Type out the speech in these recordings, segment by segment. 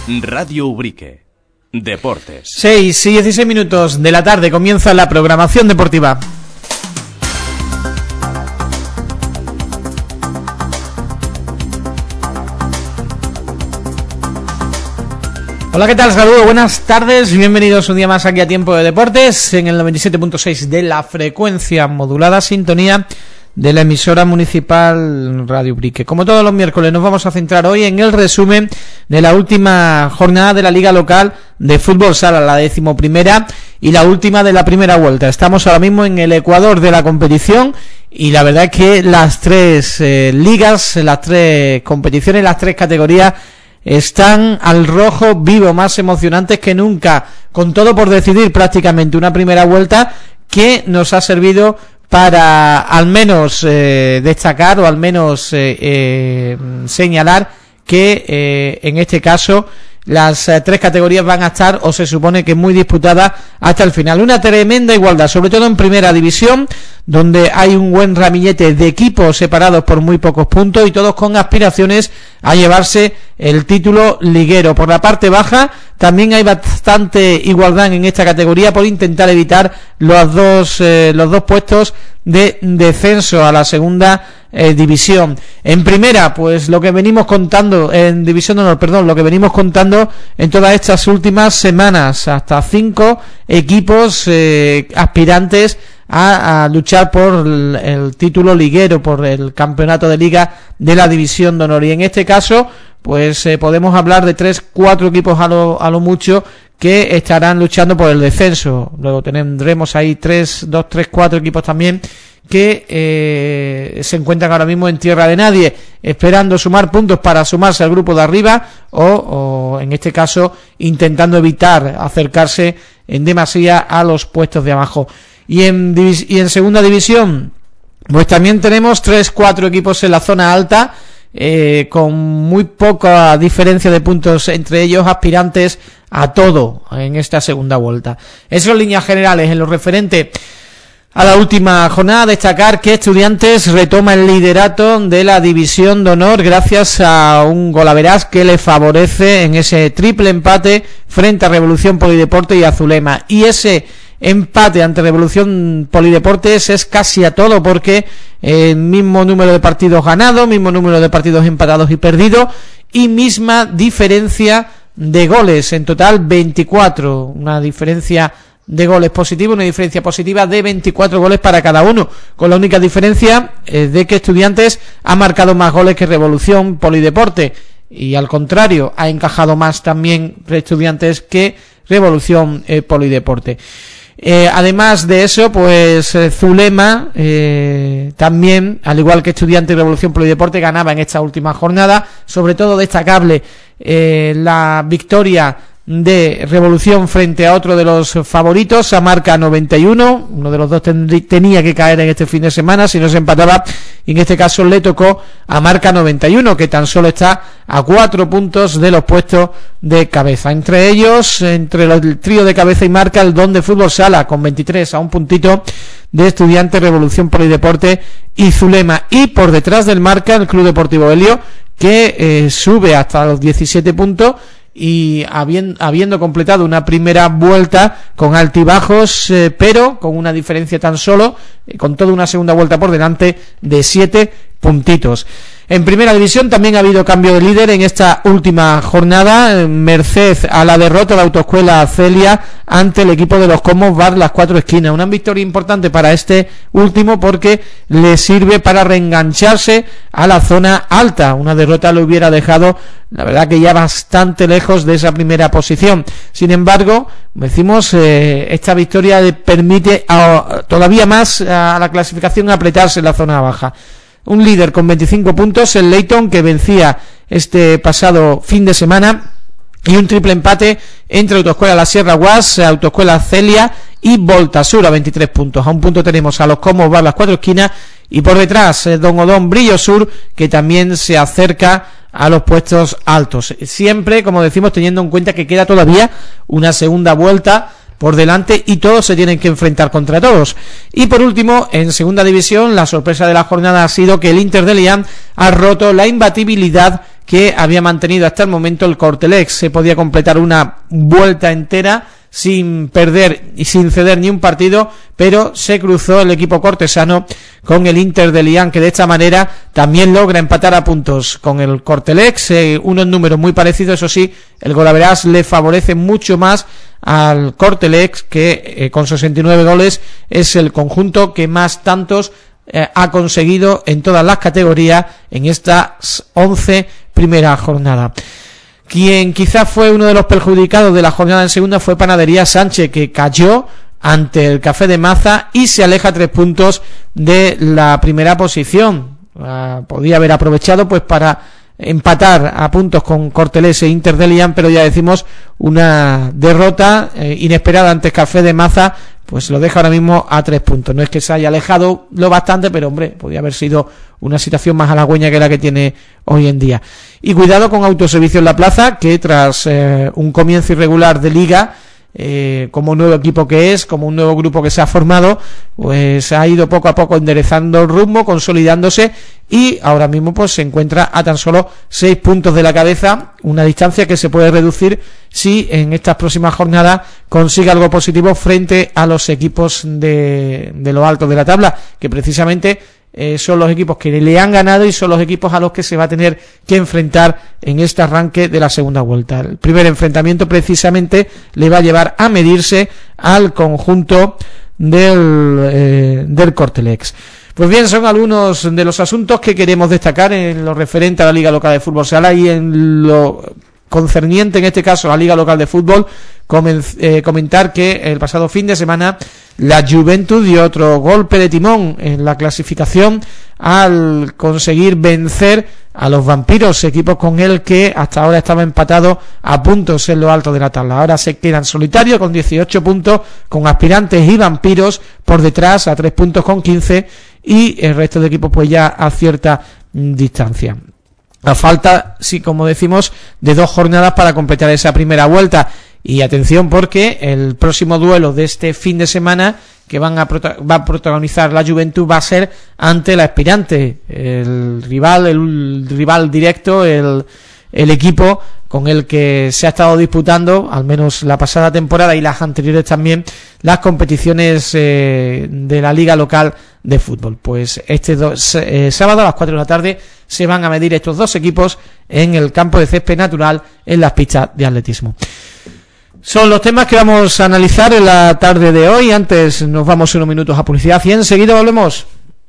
Radio Ubrique. Deportes. 6 y 16 minutos de la tarde comienza la programación deportiva. Hola, ¿qué tal? Saludos, buenas tardes, bienvenidos un día más aquí a Tiempo de Deportes en el 97.6 de la frecuencia modulada, sintonía de la emisora municipal Radio Ubrique. Como todos los miércoles nos vamos a centrar hoy en el resumen de la última jornada de la Liga Local de Fútbol Sala, la 11ª y la última de la primera vuelta. Estamos ahora mismo en el ecuador de la competición y la verdad es que las tres ligas, las tres competiciones, las tres categorías están al rojo vivo, más emocionantes que nunca, con todo por decidir prácticamente una primera vuelta que nos ha servido para al menos destacar o al menos señalar que en este caso las tres categorías van a estar, o se supone que muy disputadas hasta el final. Una tremenda igualdad, sobre todo en primera división, donde hay un buen ramillete de equipos separados por muy pocos puntos y todos con aspiraciones a llevarse el título liguero. Por la parte baja también hay bastante igualdad en esta categoría por intentar evitar los dos puestos de descenso a la segunda división. En primera, pues lo que venimos contando en división de honor, lo que venimos contando en todas estas últimas semanas, hasta 5 equipos aspirantes a luchar por el título liguero, por el campeonato de liga de la división de honor, y en este caso pues podemos hablar de 3-4 equipos a lo mucho que estarán luchando por el descenso. Luego tendremos ahí 4 equipos también que se encuentran ahora mismo en tierra de nadie, esperando sumar puntos para sumarse al grupo de arriba o en este caso intentando evitar acercarse en demasía a los puestos de abajo. Y en segunda división pues también tenemos 3-4 equipos en la zona alta, con muy poca diferencia de puntos entre ellos, aspirantes a todo en esta segunda vuelta. Eso en líneas generales. En lo referente a la última jornada, destacar que Estudiantes retoma el liderato de la división de honor gracias a un golaveraz que le favorece en ese triple empate frente a Revolución Polideporte y a Zulema. Y ese empate ante Revolución Polideportes es casi a todo, porque el mismo número de partidos ganados, mismo número de partidos empatados y perdidos, y misma diferencia de goles, en total 24, una diferencia de goles positiva, una diferencia positiva de 24 goles para cada uno, con la única diferencia de que Estudiantes ha marcado más goles que Revolución Polideporte, y al contrario, ha encajado más también Estudiantes que Revolución Polideporte. Además de eso, pues Zulema también, al igual que Estudiantes y Revolución Polideporte, ganaba en esta última jornada. Sobre todo destacable la victoria de Revolución frente a otro de los favoritos, a marca 91. Uno de los dos tenía que caer en este fin de semana si no se empataba, y en este caso le tocó a marca 91, que tan solo está a 4 puntos de los puestos de cabeza. Entre ellos, entre el trío de cabeza y marca, el Don de Fútbol Sala con 23, a un puntito de Estudiantes, Revolución Polideporte y Zulema, y por detrás del marca el Club Deportivo Helio, que sube hasta los 17 puntos y habiendo completado una primera vuelta con altibajos, pero con una diferencia tan solo, con toda una segunda vuelta por delante, de 7 puntitos. En primera división también ha habido cambio de líder en esta última jornada, merced a la derrota de la Autoescuela Celia ante el equipo de los Comos Bar Las Cuatro Esquinas. Una victoria importante para este último porque le sirve para reengancharse a la zona alta. Una derrota lo hubiera dejado, la verdad, que ya bastante lejos de esa primera posición. Sin embargo, decimos, esta victoria le permite todavía más a la clasificación apretarse en la zona baja. Un líder con 25 puntos, el Leyton, que vencía este pasado fin de semana, y un triple empate entre Autoescuela La Sierra Guas, Autoescuela Celia y Voltasur a 23 puntos. A un punto tenemos a los Comos Bar Las Cuatro Esquinas, y por detrás Don Odón Brillo Sur, que también se acerca a los puestos altos. Siempre, como decimos, teniendo en cuenta que queda todavía una segunda vuelta por delante y todos se tienen que enfrentar contra todos. Y por último, en segunda división, la sorpresa de la jornada ha sido que el Inter de León ha roto la imbatibilidad que había mantenido hasta el momento el Cortelex. Se podía completar una vuelta entera sin perder y sin ceder ni un partido, pero se cruzó el equipo cortesano con el Inter de Lián, que de esta manera también logra empatar a puntos con el Cortelex, unos números muy parecidos. Eso sí, el golaveraje le favorece mucho más al Cortelex, que con 69 goles es el conjunto que más tantos ha conseguido en todas las categorías en estas 11 primeras jornadas. Quien quizás fue uno de los perjudicados de la jornada en segunda fue Panadería Sánchez, que cayó ante el Café de Maza y se aleja 3 puntos de la primera posición. Podía haber aprovechado pues para empatar a puntos con Cortelex e Inter de Lián, pero ya decimos, una derrota inesperada ante Café de Maza, pues lo deja ahora mismo a 3 puntos. No es que se haya alejado lo bastante, pero hombre, podría haber sido una situación más halagüeña que la que tiene hoy en día. Y cuidado con Autoservicio en la Plaza, que tras un comienzo irregular de liga, como nuevo equipo que es, como un nuevo grupo que se ha formado, pues ha ido poco a poco enderezando el rumbo, consolidándose, y ahora mismo pues se encuentra a tan solo 6 puntos de la cabeza, una distancia que se puede reducir si en estas próximas jornadas consigue algo positivo frente a los equipos de lo alto de la tabla, que precisamente son los equipos que le han ganado y son los equipos a los que se va a tener que enfrentar en este arranque de la segunda vuelta. El primer enfrentamiento precisamente le va a llevar a medirse al conjunto del Cortelex. Pues bien, son algunos de los asuntos que queremos destacar en lo referente a la Liga Local de Fútbol Sala, y en lo concerniente en este caso a la Liga Local de Fútbol, comentar que el pasado fin de semana la Juventud dio otro golpe de timón en la clasificación al conseguir vencer a los Vampiros, equipo con el que hasta ahora estaba empatado a puntos en lo alto de la tabla. Ahora se quedan solitarios con 18 puntos, con Aspirantes y Vampiros por detrás a 3 puntos con 15, y el resto de equipos pues ya a cierta distancia. A falta, sí, como decimos, de 2 jornadas para completar esa primera vuelta. Y atención, porque el próximo duelo de este fin de semana que va a protagonizar la Juventud va a ser ante la Aspirante, el rival directo, el equipo con el que se ha estado disputando, al menos la pasada temporada y las anteriores también, las competiciones de la Liga Local de Fútbol. Pues este sábado a las 4 de la tarde se van a medir estos dos equipos en el campo de césped natural en las pistas de atletismo. Son los temas que vamos a analizar en la tarde de hoy. Antes nos vamos unos minutos a publicidad y enseguida volvemos.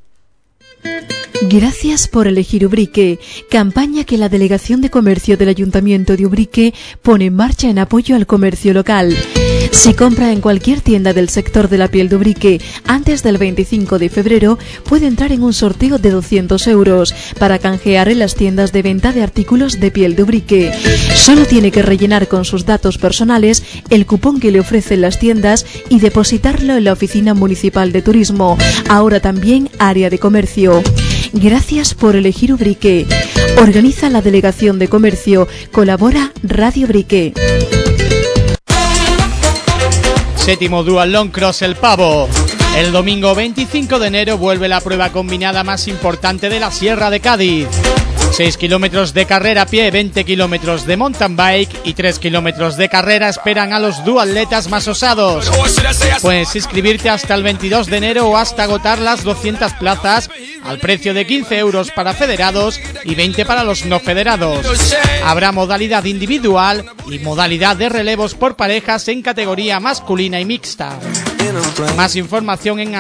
Gracias por elegir Ubrique, campaña que la Delegación de Comercio del Ayuntamiento de Ubrique pone en marcha en apoyo al comercio local. Si compra en cualquier tienda del sector de la piel de Ubrique antes del 25 de febrero, puede entrar en un sorteo de 200 euros para canjear en las tiendas de venta de artículos de piel de Ubrique. Solo tiene que rellenar con sus datos personales el cupón que le ofrecen las tiendas y depositarlo en la Oficina Municipal de Turismo, ahora también área de comercio. Gracias por elegir Ubrique. Organiza la Delegación de Comercio. Colabora Radio Ubrique. Séptimo Duatlón Cross El Pavo. El domingo 25 de enero vuelve la prueba combinada más importante de la Sierra de Cádiz. 6 kilómetros de carrera a pie, 20 kilómetros de mountain bike y 3 kilómetros de carrera esperan a los duatletas más osados. Puedes inscribirte hasta el 22 de enero o hasta agotar las 200 plazas al precio de 15 euros para federados y 20 para los no federados. Habrá modalidad individual y modalidad de relevos por parejas en categoría masculina y mixta. Más información en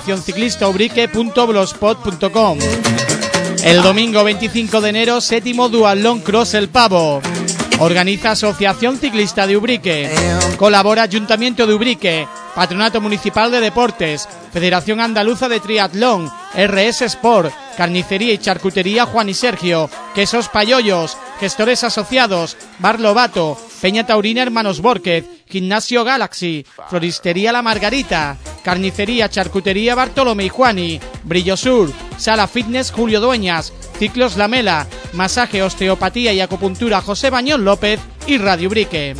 asociacionciclistaubrique.blogspot.com. El domingo 25 de enero, séptimo Duatlón Cross El Pavo. Organiza Asociación Ciclista de Ubrique. Colabora Ayuntamiento de Ubrique, Patronato Municipal de Deportes, Federación Andaluza de Triatlón, RS Sport, Carnicería y Charcutería Juan y Sergio, Quesos Payollos, Gestores Asociados, Bar Lobato, Peña Taurina Hermanos Bórquez, Gimnasio Galaxy, Floristería La Margarita, Carnicería Charcutería Bartolomé y Juani, Brillo Sur, Sala Fitness Julio Dueñas, Ciclos La Mela, Masaje, Osteopatía y Acupuntura José Bañón López y Radio Ubrique.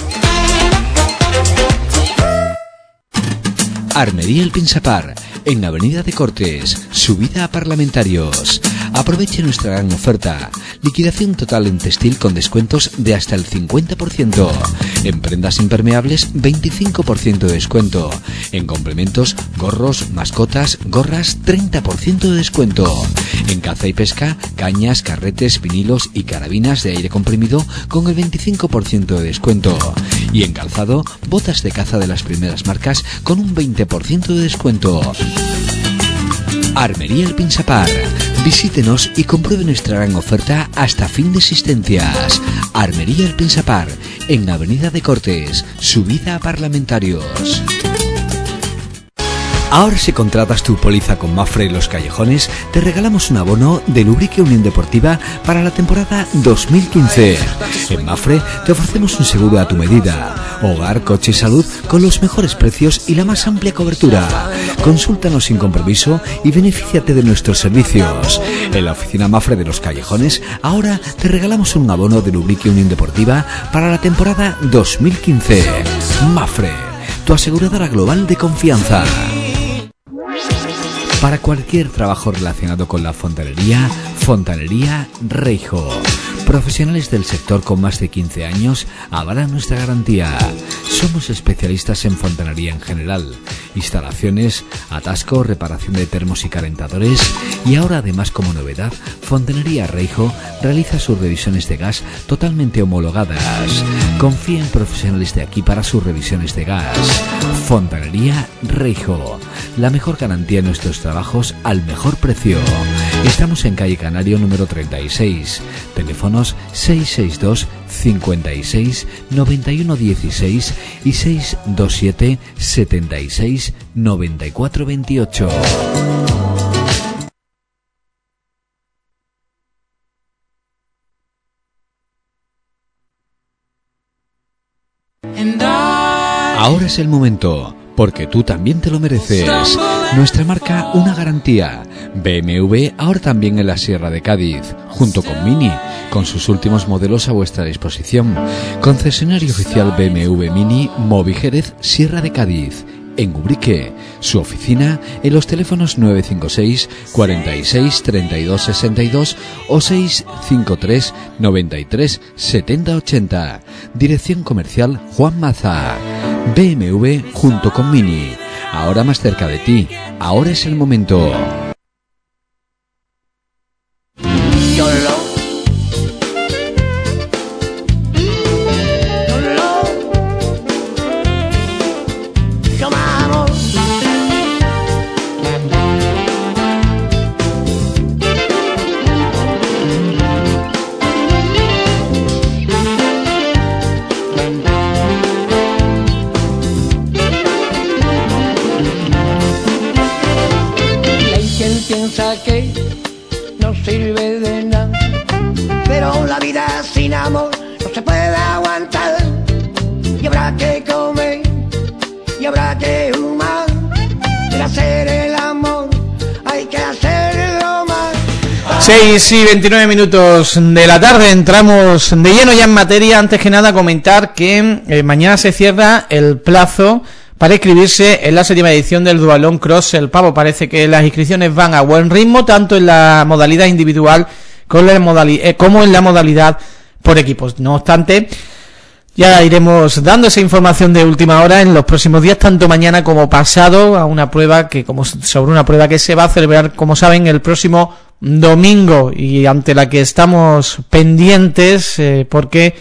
Armería El Pinsapar, en Avenida de Cortes, subida a Parlamentarios. Aproveche nuestra gran oferta. Liquidación total en textil con descuentos de hasta el 50%. En prendas impermeables, 25% de descuento. En complementos, gorros, mascotas, gorras, 30% de descuento. En caza y pesca, cañas, carretes, vinilos y carabinas de aire comprimido con el 25% de descuento. Y en calzado, botas de caza de las primeras marcas con un 20% de descuento. Armería El Pinsapar. Visítenos y compruebe nuestra gran oferta hasta fin de existencias. Armería El Pinsapar, en Avenida de Cortes, subida a Parlamentarios. Ahora si contratas tu póliza con Mapfre Los Callejones, te regalamos un abono de Lubrique Unión Deportiva para la temporada 2015. En Mapfre te ofrecemos un seguro a tu medida. Hogar, coche y salud con los mejores precios y la más amplia cobertura. Consúltanos sin compromiso y benefíciate de nuestros servicios. En la oficina Mapfre de Los Callejones, ahora te regalamos un abono de Lubrique Unión Deportiva para la temporada 2015. Mapfre, tu aseguradora global de confianza. Para cualquier trabajo relacionado con la fontanería, Fontanería Reijo. Profesionales del sector con más de 15 años avalan nuestra garantía. Somos especialistas en fontanería en general, instalaciones, atasco, reparación de termos y calentadores, y ahora además como novedad, Fontanería Reijo realiza sus revisiones de gas totalmente homologadas. Confía en profesionales de aquí para sus revisiones de gas. Fontanería Reijo, la mejor garantía en nuestros trabajos al mejor precio. Estamos en calle Canario número 36, teléfonos 662 56 91 16 y 627 76 94 28. Ahora es el momento, porque tú también te lo mereces. Nuestra marca, una garantía. BMW ahora también en la Sierra de Cádiz, junto con Mini, con sus últimos modelos a vuestra disposición. Concesionario oficial BMW Mini, Movi Jerez, Sierra de Cádiz. En Ubrique, su oficina en los teléfonos 956 46 32 62 o 653 93 70 80. Dirección comercial Juan Maza. BMW junto con Mini. Ahora más cerca de ti. Ahora es el momento. Que no sirve de nada, pero la vida sin amor no se puede aguantar, y habrá que comer y habrá que fumar, para hacer el amor hay que hacerlo más. 6 y 29 minutos de la tarde, entramos de lleno ya en materia. Antes que nada comentar que mañana se cierra el plazo para inscribirse en la 7ª edición del Dualón Cross El Pavo. Parece que las inscripciones van a buen ritmo, tanto en la modalidad individual como en la modalidad por equipos. No obstante, ya iremos dando esa información de última hora en los próximos días, tanto mañana como pasado, sobre una prueba que se va a celebrar, como saben, el próximo domingo, y ante la que estamos pendientes, porque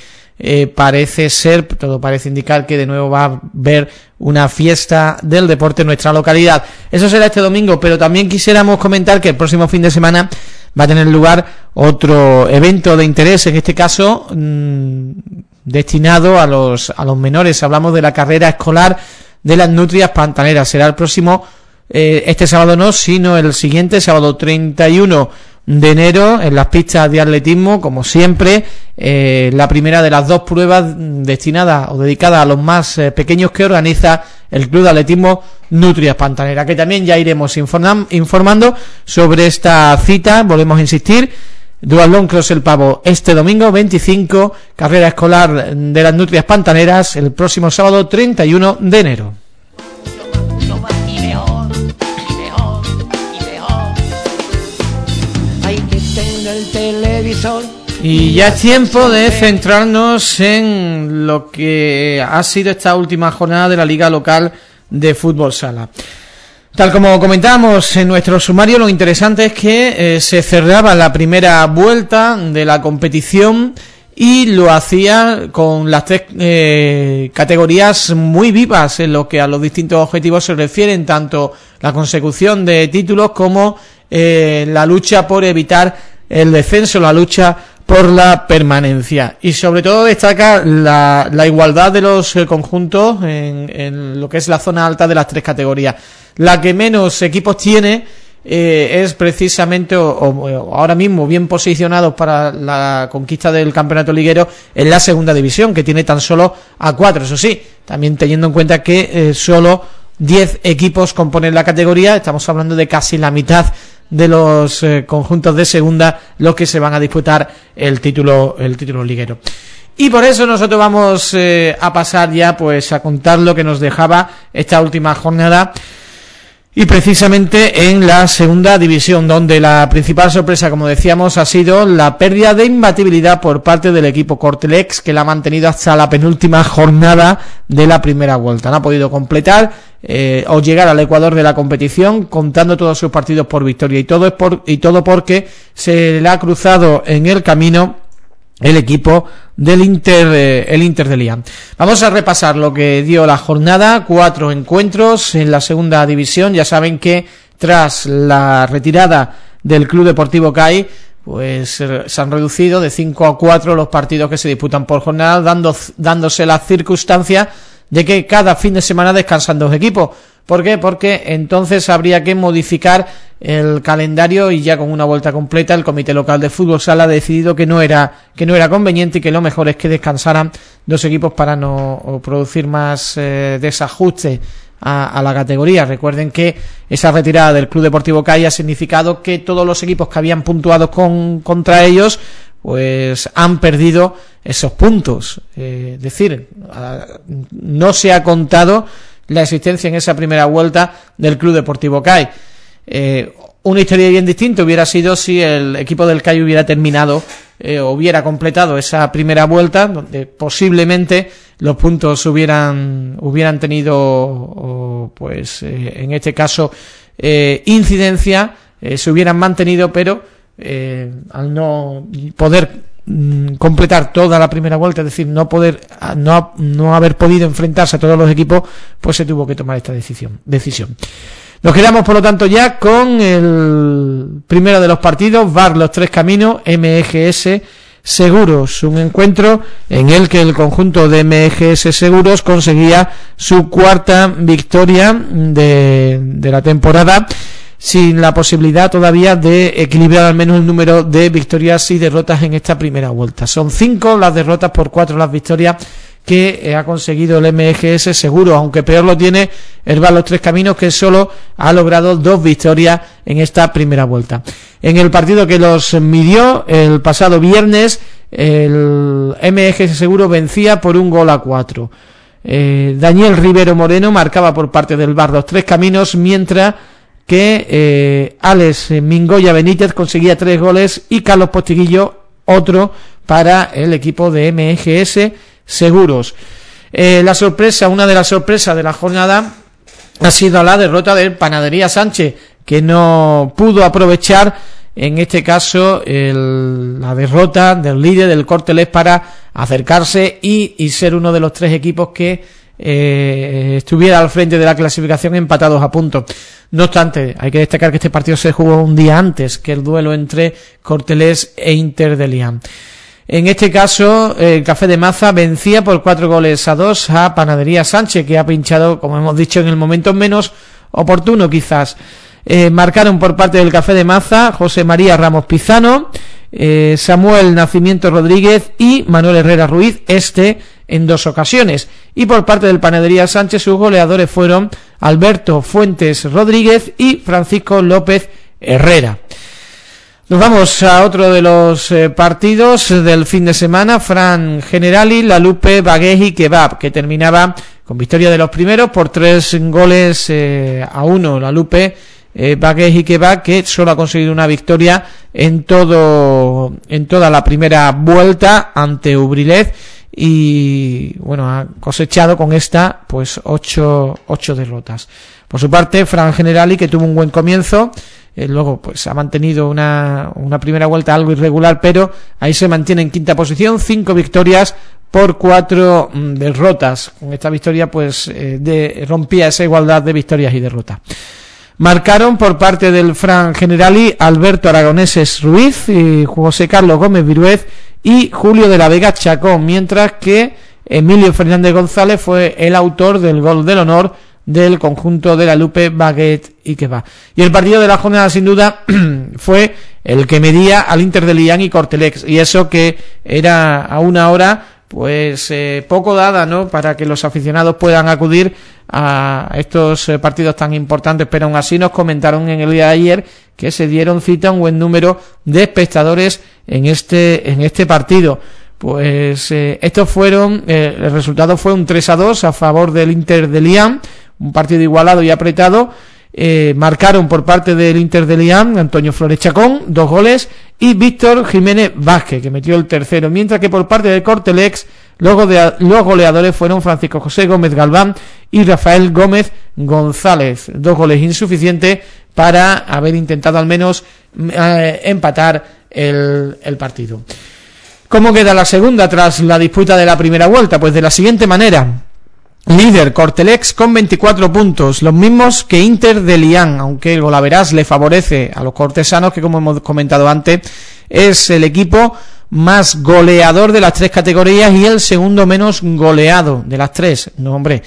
todo parece indicar que de nuevo va a haber una fiesta del deporte en nuestra localidad. Eso será este domingo, pero también quisiéramos comentar que el próximo fin de semana va a tener lugar otro evento de interés, en este caso destinado a los menores. Hablamos de la carrera escolar de las Nutrias Pantaneras. Será el próximo, este sábado no, sino el siguiente, sábado 31 de enero, en las pistas de atletismo, como siempre, la primera de las dos pruebas destinadas o dedicadas a los más pequeños que organiza el Club de Atletismo Nutrias Pantanera, que también ya iremos informando sobre esta cita. Volvemos a insistir, Dualón Cross El Pavo este domingo 25, carrera escolar de las Nutrias Pantaneras el próximo sábado 31 de enero. sol. Y ya es tiempo de centrarnos en lo que ha sido esta última jornada de la Liga Local de Fútbol Sala. Tal como comentábamos en nuestro sumario, lo interesante es que se cerraba la primera vuelta de la competición y lo hacía con las tres categorías muy vivas en lo que a los distintos objetivos se refieren, tanto la consecución de títulos como la lucha por evitar el descenso, la lucha por la permanencia. Y sobre todo destaca la igualdad de los conjuntos en lo que es la zona alta de las tres categorías. La que menos equipos tiene es precisamente, o ahora mismo bien posicionados para la conquista del campeonato liguero, en la segunda división, que tiene tan solo a 4. Eso sí, también teniendo en cuenta que solo 10 equipos componen la categoría, estamos hablando de casi la mitad de los conjuntos de segunda los que se van a disputar el título liguero. Y por eso nosotros vamos a pasar ya pues a contar lo que nos dejaba esta última jornada, y precisamente en la segunda división, donde la principal sorpresa, como decíamos, ha sido la pérdida de imbatibilidad por parte del equipo Cortelex, que la ha mantenido hasta la penúltima jornada de la primera vuelta. No ha podido completar o llegar al ecuador de la competición, contando todos sus partidos por victoria, y todo porque se le ha cruzado en el camino el equipo del Inter, el Inter de Liam. Vamos a repasar lo que dio la jornada. 4 encuentros en la segunda división. Ya saben que tras la retirada del Club Deportivo CAI, pues se han reducido de 5 a 4 los partidos que se disputan por jornada, dándose la circunstancia de que cada fin de semana descansan 2 equipos. ¿Por qué? Porque entonces habría que modificar el calendario, y ya con una vuelta completa el Comité Local de Fútbol Sala ha decidido que no era conveniente, y que lo mejor es que descansaran 2 equipos para no producir más desajuste a la categoría. Recuerden que esa retirada del Club Deportivo CAI ha significado que todos los equipos que habían puntuado contra ellos pues han perdido esos puntos, es decir, no se ha contado la existencia en esa primera vuelta del Club Deportivo CAI. Una historia bien distinta hubiera sido si el equipo del CAI hubiera terminado, hubiera completado esa primera vuelta, donde posiblemente los puntos hubieran tenido, pues en este caso, incidencia, se hubieran mantenido, pero al no poder completar toda la primera vuelta, es decir, no haber podido enfrentarse a todos los equipos, pues se tuvo que tomar esta decisión. Nos quedamos, por lo tanto, ya con el primero de los partidos, VAR Los Tres Caminos, MGS Seguros, un encuentro en el que el conjunto de MGS Seguros conseguía su 4ª victoria de la temporada, sin la posibilidad todavía de equilibrar al menos el número de victorias y derrotas en esta primera vuelta. Son 5 las derrotas por 4 las victorias que ha conseguido el MGS Seguro, aunque peor lo tiene el VAR Los Tres Caminos, que solo ha logrado 2 victorias en esta primera vuelta. En el partido que los midió el pasado viernes, el MGS Seguro vencía por 1-4. Daniel Rivero Moreno marcaba por parte del VAR Los Tres Caminos, mientras que Alex Mingoya Benítez conseguía 3 goles y Carlos Postiguillo otro para el equipo de MGS Seguros. Una de las sorpresas de la jornada ha sido la derrota del Panadería Sánchez, que no pudo aprovechar en este caso la derrota del líder del Cortelés para acercarse y ser uno de los 3 equipos que estuviera al frente de la clasificación empatados a puntos. No obstante, hay que destacar que este partido se jugó un día antes que el duelo entre Cortelés e Inter de Liam. En este caso, el Café de Maza vencía por 4-2 a Panadería Sánchez, que ha pinchado, como hemos dicho, en el momento menos oportuno quizás. Marcaron por parte del Café de Maza José María Ramos Pizano, Samuel Nacimiento Rodríguez y Manuel Herrera Ruiz, en 2 ocasiones. Y por parte del Panadería Sánchez sus goleadores fueron Alberto Fuentes Rodríguez y Francisco López Herrera. Nos vamos a otro de los partidos del fin de semana, Fran Generali, La Lupe, Bagueji, Kebab, que terminaba con victoria de los primeros por 3-1. La Lupe Baguette Ikeba, que solo ha conseguido una victoria en toda la primera vuelta ante Ubrilet, y bueno, ha cosechado con esta pues 8 derrotas. Por su parte, Fran Generali, que tuvo un buen comienzo, luego pues ha mantenido una primera vuelta algo irregular, pero ahí se mantiene en quinta posición, 5 victorias por 4 derrotas. Con esta victoria pues rompía esa igualdad de victorias y derrotas. Marcaron por parte del Fran Generali Alberto Aragoneses Ruiz, y José Carlos Gómez Viruez y Julio de la Vega Chacón, mientras que Emilio Fernández González fue el autor del gol del honor del conjunto de la Lupe Baguette Ikeba. Y el partido de la jornada, sin duda, fue el que medía al Inter de Lian y Cortelex, y eso que era a una hora pues poco dada, ¿no?, para que los aficionados puedan acudir a estos partidos tan importantes, pero aún así nos comentaron en el día de ayer que se dieron cita a un buen número de espectadores en este partido. Pues estos fueron, el resultado fue un 3-2 a favor del Inter de Lian, un partido igualado y apretado. Marcaron por parte del Inter de Lian Antonio Flores Chacón, 2 goles, y Víctor Jiménez Vázquez, que metió el tercero, mientras que por parte de Cortelex los goleadores fueron Francisco José Gómez Galván y Rafael Gómez González, 2 goles insuficientes para haber intentado al menos empatar el partido. ¿Cómo queda la segunda tras la disputa de la primera vuelta? Pues de la siguiente manera: líder Cortelex con 24 puntos, los mismos que Inter de Lian, aunque el golaveras le favorece a los cortesanos, que como hemos comentado antes es el equipo más goleador de las 3 categorías y el segundo menos goleado de las 3. No, hombre,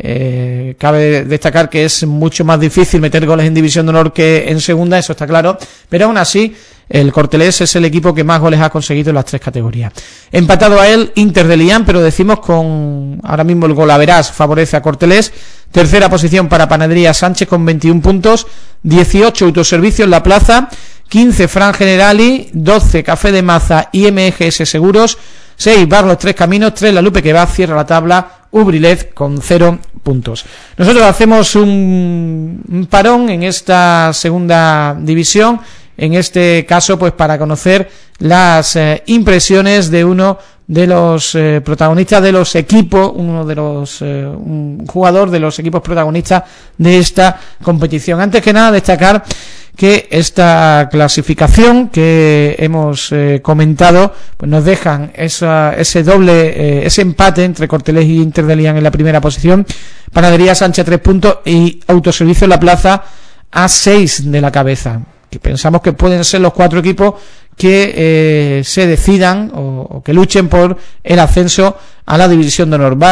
cabe destacar que es mucho más difícil meter goles en División de Honor que en segunda, eso está claro, pero aún así el Cortelés es el equipo que más goles ha conseguido en las 3 categorías. Empatado a él Inter de Lian, pero decimos con ahora mismo el golaveras favorece a Cortelés. Tercera posición para Panadería Sánchez con 21 puntos, 18 Autoservicios La Plaza, 15 Fran Generali, 12 Café de Maza y MGS Seguros, 6 Bar Los Tres Caminos, 3 La Lupe que va, cierra la tabla Ubrilet con 0 puntos. Nosotros hacemos un parón en esta segunda división, en este caso pues para conocer las impresiones de uno de los protagonistas de los equipos, un jugador de los equipos protagonistas de esta competición. Antes que nada destacar que esta clasificación que hemos comentado pues nos dejan ese empate entre Cortelés y Inter de Lian en la primera posición, Panadería Sánchez 3 puntos y Autoservicio La Plaza a 6 de la cabeza, que pensamos que pueden ser los 4 equipos que se decidan o que luchen por el ascenso a la División de Honor.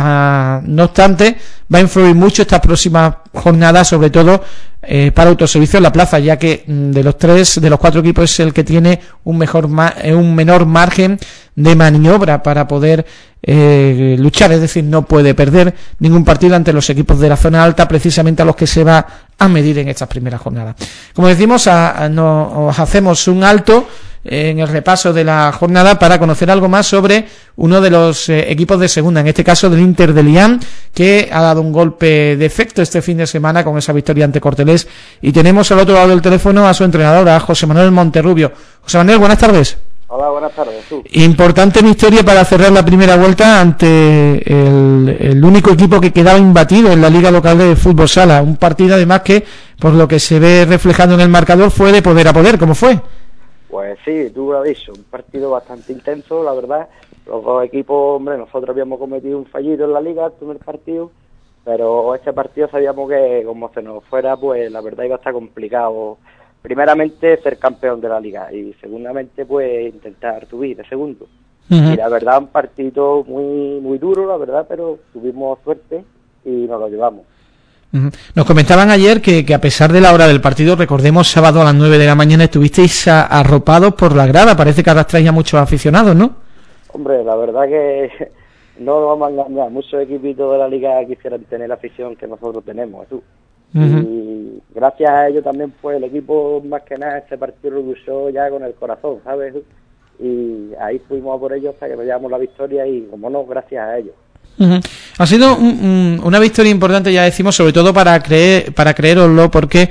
No obstante, va a influir mucho estas próximas jornadas, sobre todo para Autoservicio en La Plaza, ya que de los 4 equipos es el que tiene un menor margen de maniobra para poder luchar, es decir, no puede perder ningún partido ante los equipos de la zona alta, precisamente a los que se va a medir en estas primeras jornadas. Como decimos, nos hacemos un alto en el repaso de la jornada para conocer algo más sobre uno de los equipos de segunda, en este caso del Inter de Lian, que ha dado un golpe de efecto este fin de semana con esa victoria ante Cortelés, y tenemos al otro lado del teléfono a su entrenador, a José Manuel Monterrubio. José Manuel, buenas tardes. Hola, buenas tardes. ¿Tú? Importante victoria para cerrar la primera vuelta ante el único equipo que quedaba imbatido en la Liga Local de Fútbol Sala, un partido además que, por lo que se ve reflejado en el marcador, fue de poder a poder. ¿Cómo fue? Pues sí, tú lo has dicho, un partido bastante intenso, la verdad. Los dos equipos, hombre, nosotros habíamos cometido un fallido en la Liga, el primer partido, pero este partido sabíamos que como se nos fuera, pues la verdad iba a estar complicado. Primeramente ser campeón de la Liga y segundamente pues intentar subir de segundo. Uh-huh. Y la verdad un partido muy muy duro, la verdad, pero tuvimos suerte y nos lo llevamos. Uh-huh. Nos comentaban ayer que a pesar de la hora del partido, recordemos sábado a las 9 de la mañana, estuvisteis arropados por la grada. Parece que arrastráis a muchos aficionados, ¿no? Hombre, la verdad que no nos vamos a engañar, muchos equipitos de la Liga quisieran tener la afición que nosotros tenemos, tú. Uh-huh. Y gracias a ello también pues el equipo más que nada este partido lo luchó ya con el corazón, ¿sabes? Y ahí fuimos a por ellos hasta que nos llevamos la victoria y como no, gracias a ellos. Uh-huh. Ha sido una victoria importante, ya decimos, sobre todo para creéroslo, porque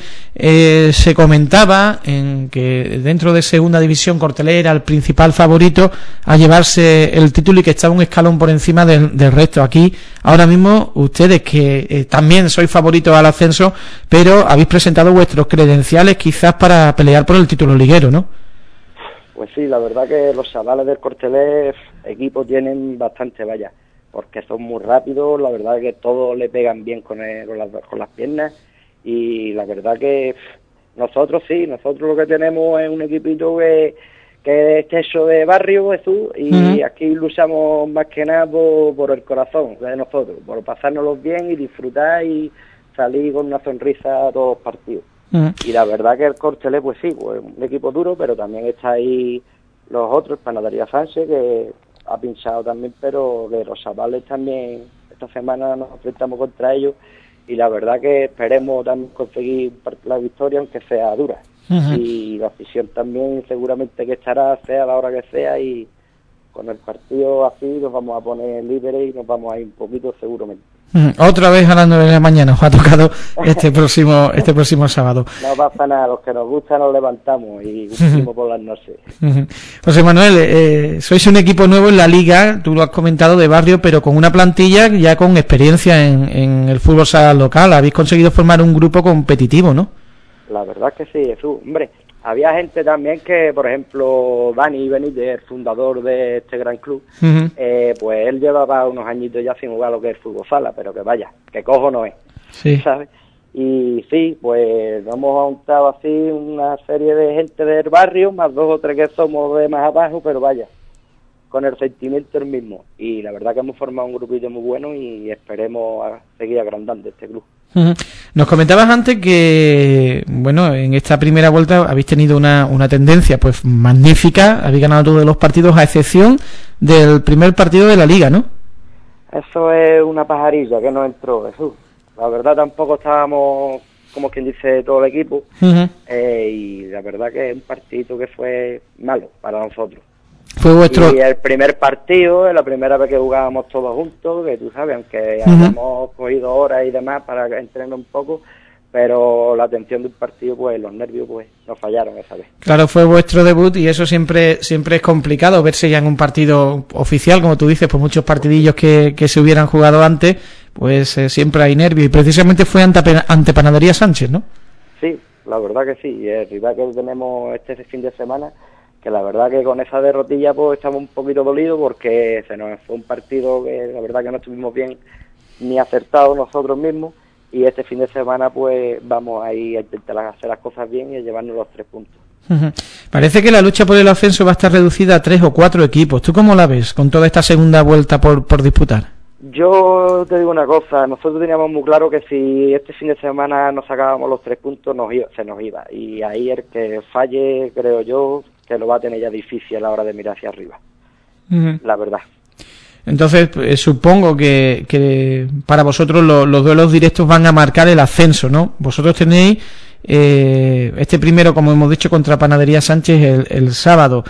se comentaba en que dentro de segunda división Cortelé era el principal favorito a llevarse el título y que estaba un escalón por encima del resto. Aquí, ahora mismo, ustedes que también sois favoritos al ascenso, pero habéis presentado vuestros credenciales quizás para pelear por el título liguero, ¿no? Pues sí, la verdad que los chavales del Cortelé, equipo tienen bastante, vaya, porque son muy rápidos, la verdad que todos le pegan bien con las piernas, y la verdad que nosotros lo que tenemos es un equipito que es techo de barrio, Jesús, y aquí luchamos más que nada por el corazón de nosotros, por pasárnoslos bien y disfrutar y salir con una sonrisa a todos los partidos. Y la verdad que el Cortelé, pues sí, pues un equipo duro, pero también está ahí los otros, Panadería Sánchez, que ha pinchado también, pero que los chavales también, esta semana nos enfrentamos contra ellos, y la verdad que esperemos también conseguir la victoria, aunque sea dura. Y la afición también seguramente que estará, sea la hora que sea, y con el partido así nos vamos a poner líderes y nos vamos a ir un poquito seguramente. Otra vez a las 9 de la mañana os ha tocado este próximo sábado. No pasa nada, los que nos gusta nos levantamos y gustimos por las noches. José Manuel, sois un equipo nuevo en la liga, tú lo has comentado, de barrio, pero con una plantilla ya con experiencia en el fútbol sala local. Habéis conseguido formar un grupo competitivo, ¿no? La verdad es que sí, Jesús. Hombre, había gente también que, por ejemplo, Dani Benítez, el fundador de este gran club, pues él llevaba unos añitos ya sin jugar lo que es fútbol sala, pero que vaya, que cojo no es, sí. ¿Sabes? Y sí, pues nos hemos juntado así una serie de gente del barrio, más 2 o 3 que somos de más abajo, pero vaya, con el sentimiento el mismo. Y la verdad que hemos formado un grupillo muy bueno y esperemos seguir agrandando este club. Nos comentabas antes que, bueno, en esta primera vuelta habéis tenido una tendencia pues magnífica, habéis ganado todos los partidos a excepción del primer partido de la liga, ¿no? Eso es una pajarilla que nos entró, Jesús. La verdad tampoco estábamos, como quien dice, todo el equipo, y la verdad que es un partido que fue malo para nosotros. Fue vuestro... Y el primer partido, la primera vez que jugábamos todos juntos, que tú sabes, aunque habíamos cogido horas y demás para entrenar un poco, pero la atención del partido, pues los nervios pues nos fallaron esa vez. Claro, fue vuestro debut y eso siempre es complicado, verse ya en un partido oficial, como tú dices, pues muchos partidillos que se hubieran jugado antes, pues siempre hay nervios, y precisamente fue ante Panadería Sánchez, ¿no? Sí, la verdad que sí, y el rival que tenemos este fin de semana, que la verdad que con esa derrotilla pues estamos un poquito dolidos porque se nos fue un partido que la verdad que no estuvimos bien ni acertados nosotros mismos, y este fin de semana pues vamos a ir a intentar hacer las cosas bien y a llevarnos los 3 puntos. Parece que la lucha por el ascenso va a estar reducida a 3 o 4 equipos. ¿Tú cómo la ves con toda esta segunda vuelta por disputar? Yo te digo una cosa, nosotros teníamos muy claro que si este fin de semana nos sacábamos los 3 puntos se nos iba, y ahí el que falle, creo yo, que lo va a tener ya difícil a la hora de mirar hacia arriba, la verdad. Entonces, supongo que para vosotros los duelos directos van a marcar el ascenso, ¿no? Vosotros tenéis este primero, como hemos dicho, contra Panadería Sánchez el sábado.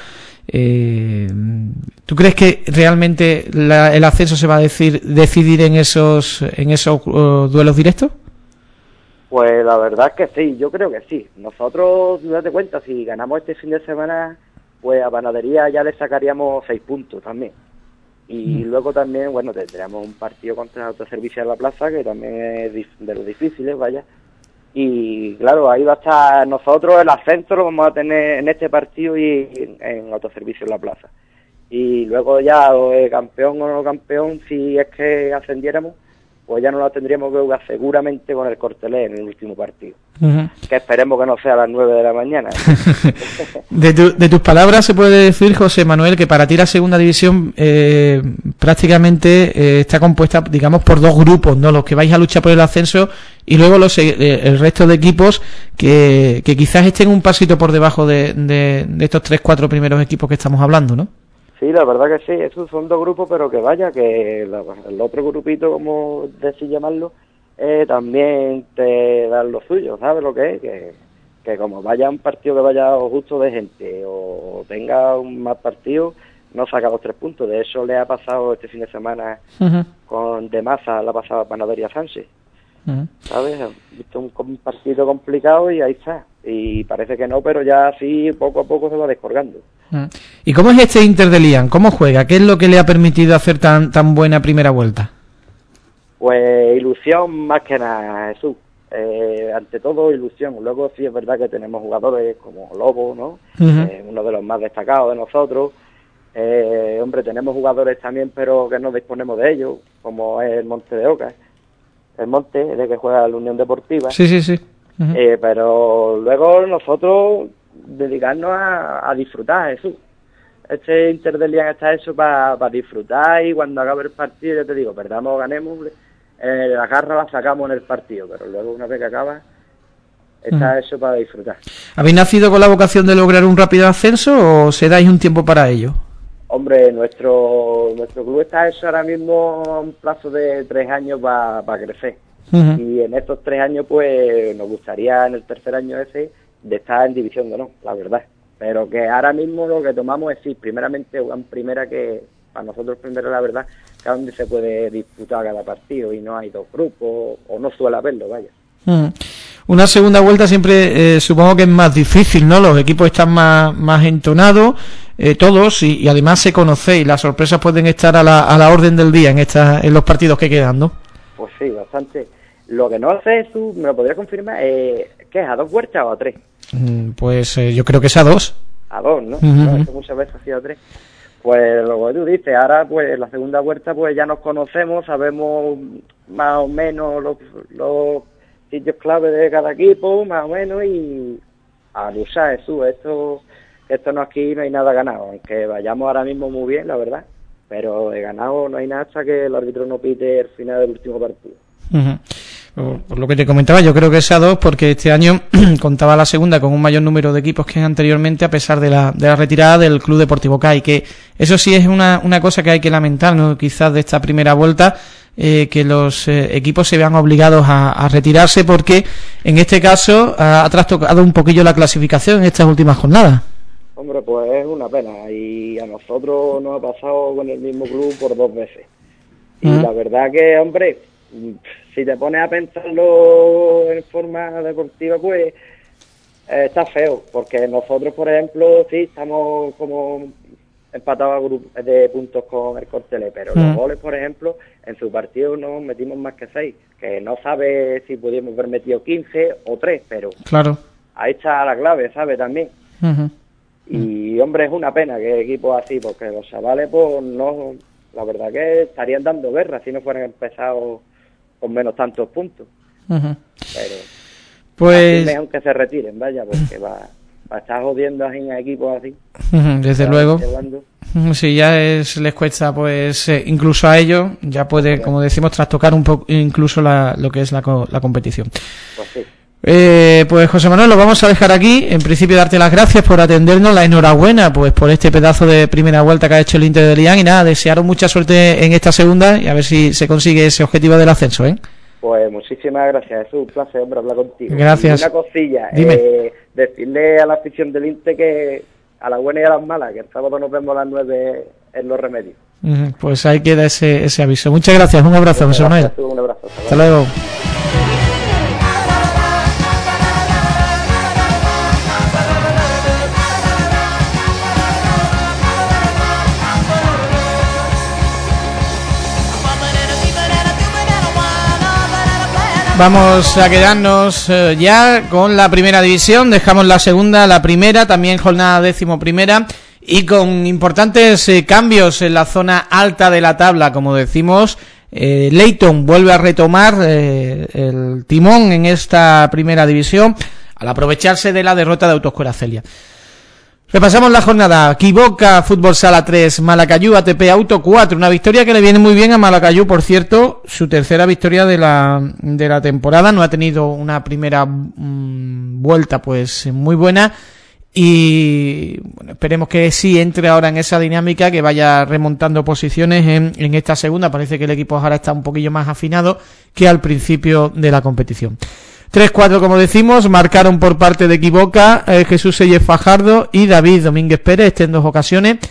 ¿Tú crees que realmente el ascenso se va a decidir en esos duelos directos? Pues la verdad es que sí, yo creo que sí. Nosotros, date cuenta, si ganamos este fin de semana, pues a Panadería ya le sacaríamos 6 puntos también. Y luego también, bueno, tendríamos un partido contra el Autoservicio de la Plaza, que también es de los difíciles, vaya. Y claro, ahí va a estar nosotros, el ascenso lo vamos a tener en este partido y en Autoservicio de la Plaza. Y luego ya, campeón o no campeón, si es que ascendiéramos, pues ya no la tendríamos que jugar seguramente con el Cortelé en el último partido. Que esperemos que no sea a las 9 de la mañana. De tus palabras se puede decir, José Manuel, que para ti la segunda división prácticamente está compuesta, digamos, por 2 grupos, ¿no? Los que vais a luchar por el ascenso y luego el resto de equipos que quizás estén un pasito por debajo de estos 3-4 primeros equipos que estamos hablando, ¿no? Sí, la verdad que sí, esos son 2 grupos, pero que vaya, que el otro grupito, como decís llamarlo, también te dan lo suyo, ¿sabes lo que es? Que como vaya un partido que vaya justo de gente o tenga un más partido, no saca los 3 puntos. De eso le ha pasado este fin de semana con De Maza, la pasada Panadería Sánchez. ¿Sabes? Han visto un partido complicado y ahí está. Y parece que no, pero ya así poco a poco se va descolgando. ¿Y cómo es este Inter de Lian? ¿Cómo juega? ¿Qué es lo que le ha permitido hacer tan buena primera vuelta? Pues ilusión más que nada, Jesús. Ante todo ilusión. Luego sí es verdad que tenemos jugadores como Lobo, ¿no? Uno de los más destacados de nosotros. Hombre, tenemos jugadores también, pero que no disponemos de ellos, como es el Monte de Oca. El Monte, de que juega la Unión Deportiva. Sí. Pero luego nosotros dedicarnos a disfrutar, Jesús. Este Inter de Lian está hecho para disfrutar, y cuando acabe el partido, ya te digo, perdamos o ganemos, la garra la sacamos en el partido, pero luego una vez que acaba, está hecho para disfrutar. ¿Habéis nacido con la vocación de lograr un rápido ascenso o se dais un tiempo para ello? Hombre, nuestro club está hecho ahora mismo a un plazo de 3 años para crecer. Y en estos 3 años, pues, nos gustaría en el tercer año ese de estar en División de Honor, la verdad. Pero que ahora mismo lo que tomamos es, sí, primeramente jugar en primera, que para nosotros primero, la verdad, que es donde se puede disputar cada partido y no hay 2 grupos, o no suele haberlo, vaya. Una segunda vuelta siempre supongo que es más difícil, ¿no? Los equipos están más entonados, todos, y además se conocéis, las sorpresas pueden estar a la orden del día en los partidos que quedan, ¿no? Pues sí, bastante. Lo que no sé, tú me lo podrías confirmar, ¿qué es, a 2 vueltas o a 3? Pues yo creo que es a 2. A 2, ¿no? No, es que muchas veces ha sido a 3. Pues lo que tú dices, ahora pues la segunda vuelta pues ya nos conocemos, sabemos más o menos los sitios clave de cada equipo, más o menos, y a luchar, Jesús. Esto no, aquí no hay nada ganado, aunque vayamos ahora mismo muy bien, la verdad, pero de ganado no hay nada hasta que el árbitro no pite el final del último partido. Por lo que te comentaba, yo creo que es a 2 porque este año contaba la segunda con un mayor número de equipos que anteriormente, a pesar de la retirada del Club Deportivo CAI, que eso sí es una cosa que hay que lamentar, ¿no? Quizás de esta primera vuelta, que los equipos se vean obligados a retirarse, porque en este caso ha trastocado un poquillo la clasificación en estas últimas jornadas. Hombre, pues es una pena, y a nosotros nos ha pasado con el mismo club por 2 veces. Y la verdad que, hombre, si te pones a pensarlo en forma deportiva, pues está feo, porque nosotros, por ejemplo, sí estamos como empatados de puntos con el Cortelé, pero los goles, por ejemplo, en su partido no metimos más que 6, que no sabe si pudimos haber metido 15 o 3, pero claro, ahí está la clave, ¿sabe? También. Y, hombre, es una pena que equipos así, porque los chavales, pues, no, la verdad que estarían dando guerra si no fueran empezados con menos tantos puntos. Pero pues mejor que se retiren, vaya, porque va a estar jodiendo a equipos así. Desde luego. Si ya les cuesta, pues incluso a ellos ya puede, como decimos, trastocar un poco incluso lo que es la competición. Pues sí. Pues José Manuel, lo vamos a dejar aquí. En principio, darte las gracias por atendernos, la enhorabuena pues por este pedazo de primera vuelta que ha hecho el Inter de Lian, y nada, desearos mucha suerte en esta segunda y a ver si se consigue ese objetivo del ascenso, ¿eh? Pues muchísimas gracias, es un placer, hombre, hablar contigo. Gracias. Y una cosilla, dime. Decirle a la afición del Inter que a las buenas y a las malas, que el sábado nos vemos a las 9 en Los Remedios. Pues ahí queda ese aviso. Muchas gracias, un abrazo, José Manuel. Un abrazo. Hasta luego. Vamos a quedarnos ya con la primera división, dejamos la segunda, la primera, también jornada 11ª, y con importantes cambios en la zona alta de la tabla, como decimos. Leyton vuelve a retomar el timón en esta primera división al aprovecharse de la derrota de Autoescuela Celia. Repasamos la jornada. Quiboca, Fútbol Sala 3, Malacayú, ATP Auto 4. Una victoria que le viene muy bien a Malacayú, por cierto, su tercera victoria de la temporada. No ha tenido una primera vuelta pues muy buena, y bueno, esperemos que sí entre ahora en esa dinámica, que vaya remontando posiciones en esta segunda. Parece que el equipo ahora está un poquillo más afinado que al principio de la competición. 3-4, como decimos, marcaron por parte de Quiboca Jesús Sellez Fajardo y David Domínguez Pérez, en 2 ocasiones,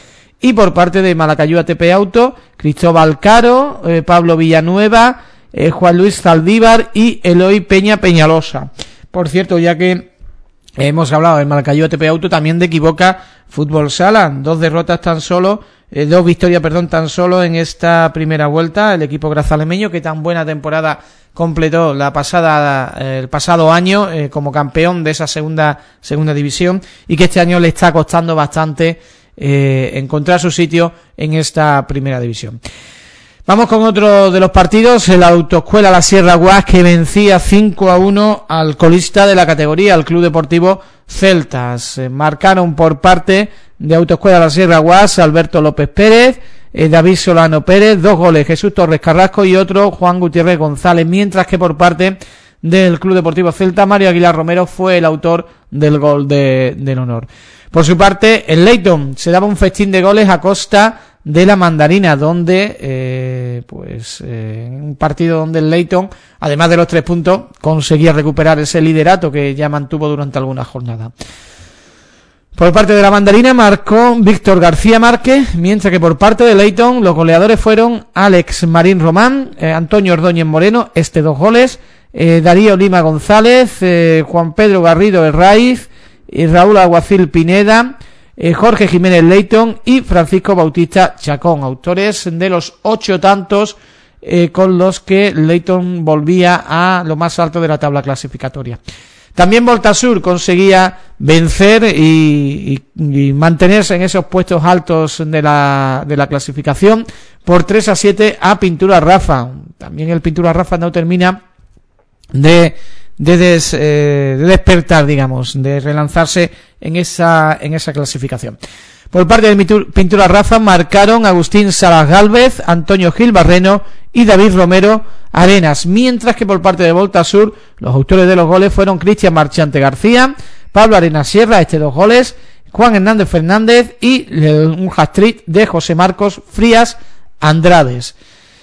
y por parte de Malacayú ATP Auto, Cristóbal Caro, Pablo Villanueva, Juan Luis Zaldívar y Eloy Peña Peñalosa. Por cierto, ya que hemos hablado en Malacayú ATP Auto, también de Equivoca Fútbol Sala, 2 victorias tan solo en esta primera vuelta. El equipo grazalemeño, que tan buena temporada completó el pasado año como campeón de esa segunda división, y que este año le está costando bastante encontrar su sitio en esta primera división. Vamos con otro de los partidos, el Autoescuela La Sierra Guas, que vencía 5-1 al colista de la categoría, al Club Deportivo Celtas. Marcaron por parte de Autoescuela La Sierra Guas Alberto López Pérez, David Solano Pérez, 2 goles Jesús Torres Carrasco y otro Juan Gutiérrez González, mientras que por parte del Club Deportivo Celta, Mario Aguilar Romero fue el autor del gol del honor. Por su parte, el Leyton se daba un festín de goles a costa de la Mandarina, donde en un partido donde el Leyton, además de los 3 puntos, conseguía recuperar ese liderato que ya mantuvo durante alguna jornada. Por parte de la Mandarina marcó Víctor García Márquez, mientras que por parte de Leyton los goleadores fueron Alex Marín Román, Antonio Ordóñez Moreno, 2 goles, Darío Lima González, Juan Pedro Garrido Herraiz, y Raúl Aguacil Pineda, Jorge Jiménez Leyton y Francisco Bautista Chacón, autores de los 8 tantos con los que Leyton volvía a lo más alto de la tabla clasificatoria. También Voltasur conseguía vencer y mantenerse en esos puestos altos de la clasificación por 3-7 a Pintura Rafa. También el Pintura Rafa no termina de despertar, digamos, de relanzarse en esa clasificación. Por parte de Pintura Rafa marcaron Agustín Salas Gálvez, Antonio Gil Barreno y David Romero Arenas, mientras que por parte de Voltasur los autores de los goles fueron Cristian Marchante García, Pablo Arenas Sierra, 2 goles, Juan Hernández Fernández y un hat-trick de José Marcos Frías Andrades.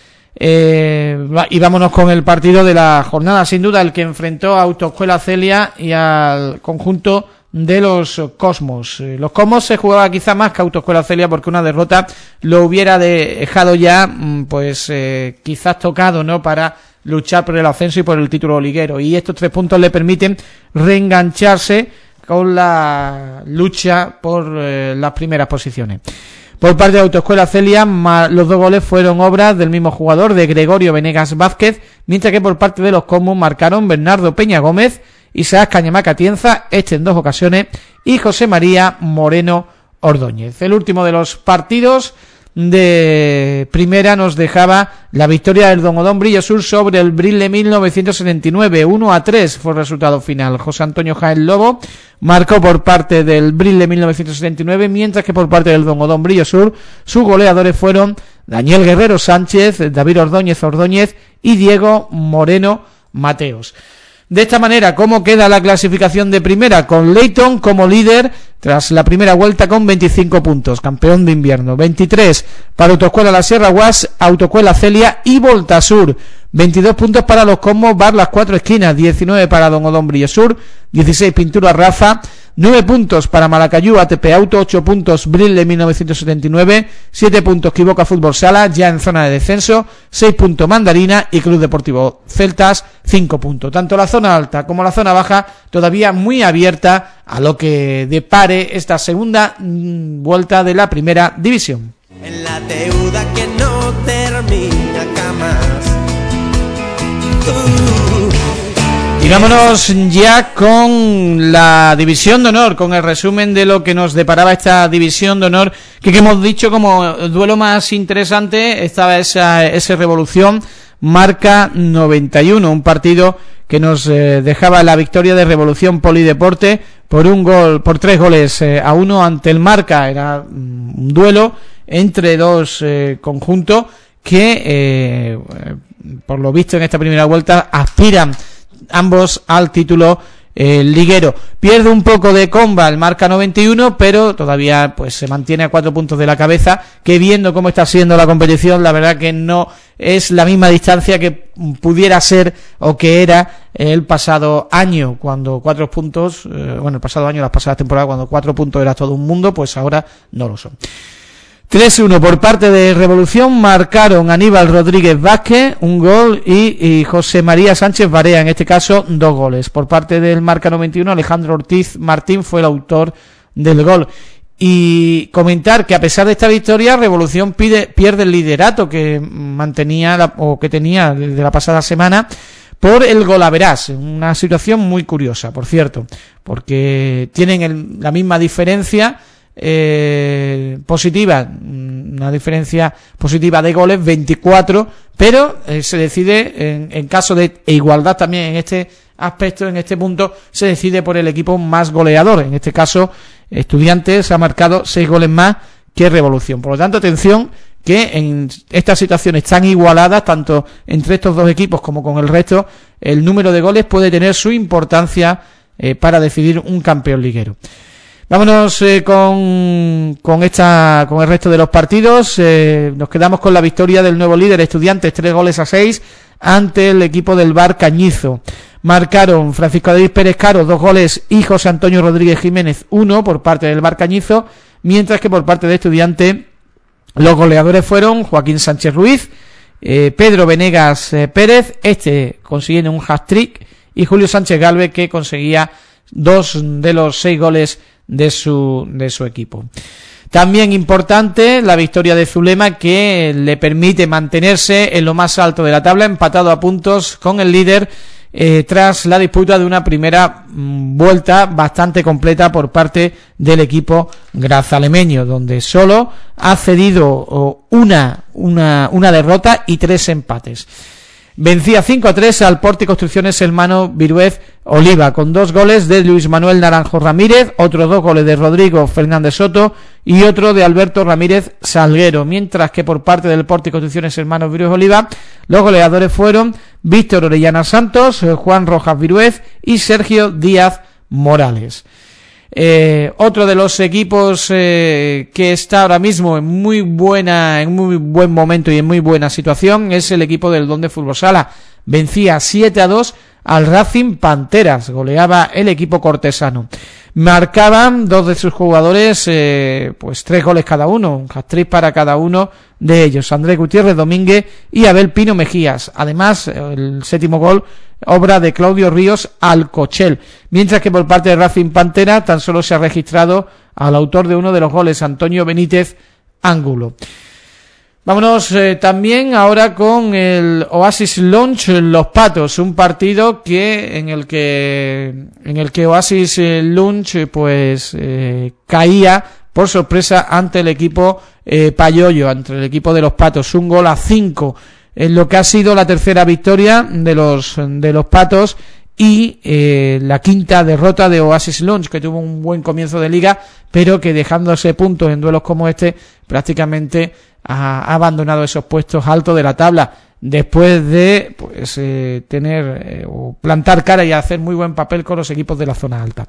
Y vámonos con el partido de la jornada, sin duda el que enfrentó a Autoescuela Celia y al conjunto de los Cosmos. Los Cosmos se jugaba quizá más que Autoescuela Celia, porque una derrota lo hubiera dejado ya quizás tocado, ¿no?, para luchar por el ascenso y por el título liguero, y estos 3 puntos le permiten reengancharse con la lucha por las primeras posiciones. Por parte de Autoescuela Celia, los 2 goles fueron obras del mismo jugador, de Gregorio Venegas Vázquez, mientras que por parte de los Cosmos marcaron Bernardo Peña Gómez, Isaac Cañamaca Tienza, en 2 ocasiones, y José María Moreno Ordóñez. El último de los partidos de primera nos dejaba la victoria del Don Odón Brillo Sur sobre el Brile 1979, 1-3 fue el resultado final. José Antonio Jaén Lobo marcó por parte del Brile 1979, mientras que por parte del Don Odón Brillo Sur sus goleadores fueron Daniel Guerrero Sánchez, David Ordóñez y Diego Moreno Mateos. De esta manera, ¿cómo queda la clasificación de primera? Con Leyton como líder tras la primera vuelta con 25 puntos, campeón de invierno. 23 para Autoescuela La Sierra Guas, Autoescuela Celia y Voltasur. 22 puntos para los Cosmos Bar Las Cuatro Esquinas, 19 para Don Odón Brillo Sur, 16 Pintura Rafa, 9 puntos para Malacayú ATP Auto, 8 puntos Brile 1979, 7 puntos Equivoca Fútbol Sala, ya en zona de descenso, 6 puntos Mandarina y Club Deportivo Celtas, 5 puntos. Tanto la zona alta como la zona baja todavía muy abierta a lo que depare esta segunda vuelta de la primera división. En la deuda que no termina jamás. Y vámonos ya con la división de honor, con el resumen de lo que nos deparaba esta división de honor, que hemos dicho como duelo más interesante estaba esa Revolución Marca 91, un partido que nos dejaba la victoria de Revolución Polideporte por 3 goles a 1 ante el Marca. Era un duelo entre 2 conjuntos que por lo visto en esta primera vuelta aspiran ambos al título liguero. Pierde un poco de comba el Marca 91, pero todavía pues se mantiene a 4 puntos de la cabeza, que viendo cómo está siendo la competición, la verdad que no es la misma distancia que pudiera ser o que era el pasado año, cuando 4 puntos, el pasado año, las pasadas temporadas, cuando 4 puntos era todo un mundo, pues ahora no lo son. 3-1 por parte de Revolución. Marcaron Aníbal Rodríguez Vázquez un gol y José María Sánchez Barea, en este caso 2 goles. Por parte del marca 91, Alejandro Ortiz Martín fue el autor del gol. Y comentar que a pesar de esta victoria, Revolución pierde el liderato que mantenía que tenía desde la pasada semana por el golaverás. Una situación muy curiosa, por cierto, porque tienen la misma diferencia positiva, una diferencia positiva de goles, 24, pero se decide en caso de igualdad también en este aspecto, en este punto se decide por el equipo más goleador. En este caso Estudiantes ha marcado 6 goles más que Revolución. Por lo tanto, atención, que en estas situaciones tan igualadas, tanto entre estos dos equipos como con el resto, el número de goles puede tener su importancia para decidir un campeón liguero. Vámonos con el resto de los partidos. Nos quedamos con la victoria del nuevo líder Estudiantes, 3-6 ante el equipo del Bar Cañizo. Marcaron Francisco David Pérez Caro 2 goles y José Antonio Rodríguez Jiménez 1 por parte del Bar Cañizo, mientras que por parte de Estudiantes los goleadores fueron Joaquín Sánchez Ruiz, Pedro Venegas Pérez, consiguiendo un hat-trick, y Julio Sánchez Galvez, que conseguía 2 de los 6 goles de su equipo. También importante la victoria de Zulema, que le permite mantenerse en lo más alto de la tabla, empatado a puntos con el líder, tras la disputa de una primera vuelta bastante completa por parte del equipo grazalemeño, donde solo ha cedido una derrota y 3 empates. Vencía 5-3 al Porti Construcciones Hermano Viruez Oliva, con 2 goles de Luis Manuel Naranjo Ramírez, otros 2 goles de Rodrigo Fernández Soto y otro de Alberto Ramírez Salguero, mientras que por parte del Porti Construcciones Hermanos Viruez Oliva los goleadores fueron Víctor Orellana Santos, Juan Rojas Viruez y Sergio Díaz Morales. Otro de los equipos que está ahora mismo en muy buen momento y en muy buena situación es el equipo del Don de Fútbol Sala. Vencía 7-2 al Racing Panteras, goleaba el equipo cortesano. Marcaban 2 de sus jugadores 3 goles cada uno, un hat-trick para cada uno de ellos, Andrés Gutiérrez Domínguez y Abel Pino Mejías. Además, el 7º gol, obra de Claudio Ríos Alcochel, mientras que por parte de Racing Pantera tan solo se ha registrado al autor de uno de los goles, Antonio Benítez Ángulo. Vámonos también ahora con el Oasis Lounge Los Patos, un partido en el que Oasis Lounge caía por sorpresa ante el equipo Payoyo, ante el equipo de Los Patos, 1-5, en lo que ha sido la tercera victoria de los Patos y la 5ª derrota de Oasis Lounge, que tuvo un buen comienzo de liga, pero que dejándose puntos en duelos como este prácticamente ha abandonado esos puestos altos de la tabla después de tener o plantar cara y hacer muy buen papel con los equipos de la zona alta.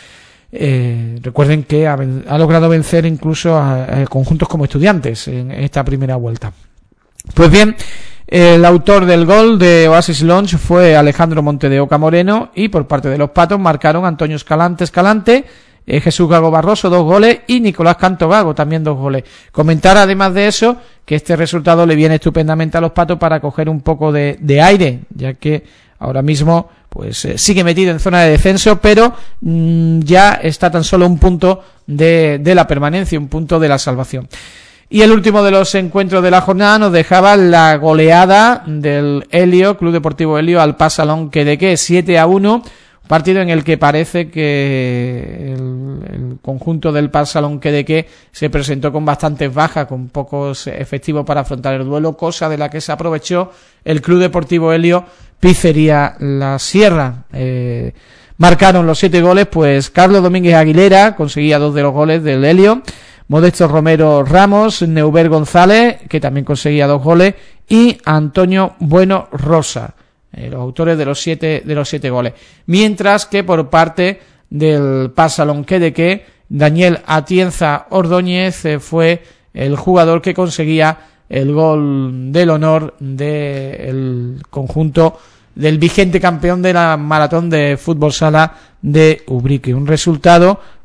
Recuerden que ha logrado vencer incluso a conjuntos como Estudiantes en esta primera vuelta. Pues bien, el autor del gol de Oasis Lounge fue Alejandro Monte de Oca Moreno, y por parte de los Patos marcaron Antonio Escalante, Jesús Gago Barroso 2 goles y Nicolás Canto Gago también 2 goles. Comentar además de eso que este resultado le viene estupendamente a los Patos para coger un poco de aire, ya que ahora mismo sigue metido en zona de descenso, pero ya está tan solo un punto de la permanencia, un punto de la salvación. Y el último de los encuentros de la jornada nos dejaba la goleada del Helio, Club Deportivo Helio, al Pasalón Quedeque, 7-1, partido en el que parece que el conjunto del Pasalón Quedeque se presentó con bastantes bajas, con pocos efectivos para afrontar el duelo, cosa de la que se aprovechó el Club Deportivo Helio Pizzería La Sierra. Marcaron los 7 goles, Carlos Domínguez Aguilera conseguía 2 de los goles del Helio, Modesto Romero Ramos, Neuber González, que también conseguía 2 goles, y Antonio Bueno Rosa, los autores de los 7 goles. Mientras que por parte del Pasalón Quedeque, Daniel Atienza Ordóñez fue el jugador que conseguía el gol del honor del conjunto del vigente campeón de la maratón de fútbol sala de Ubrique. Un resultado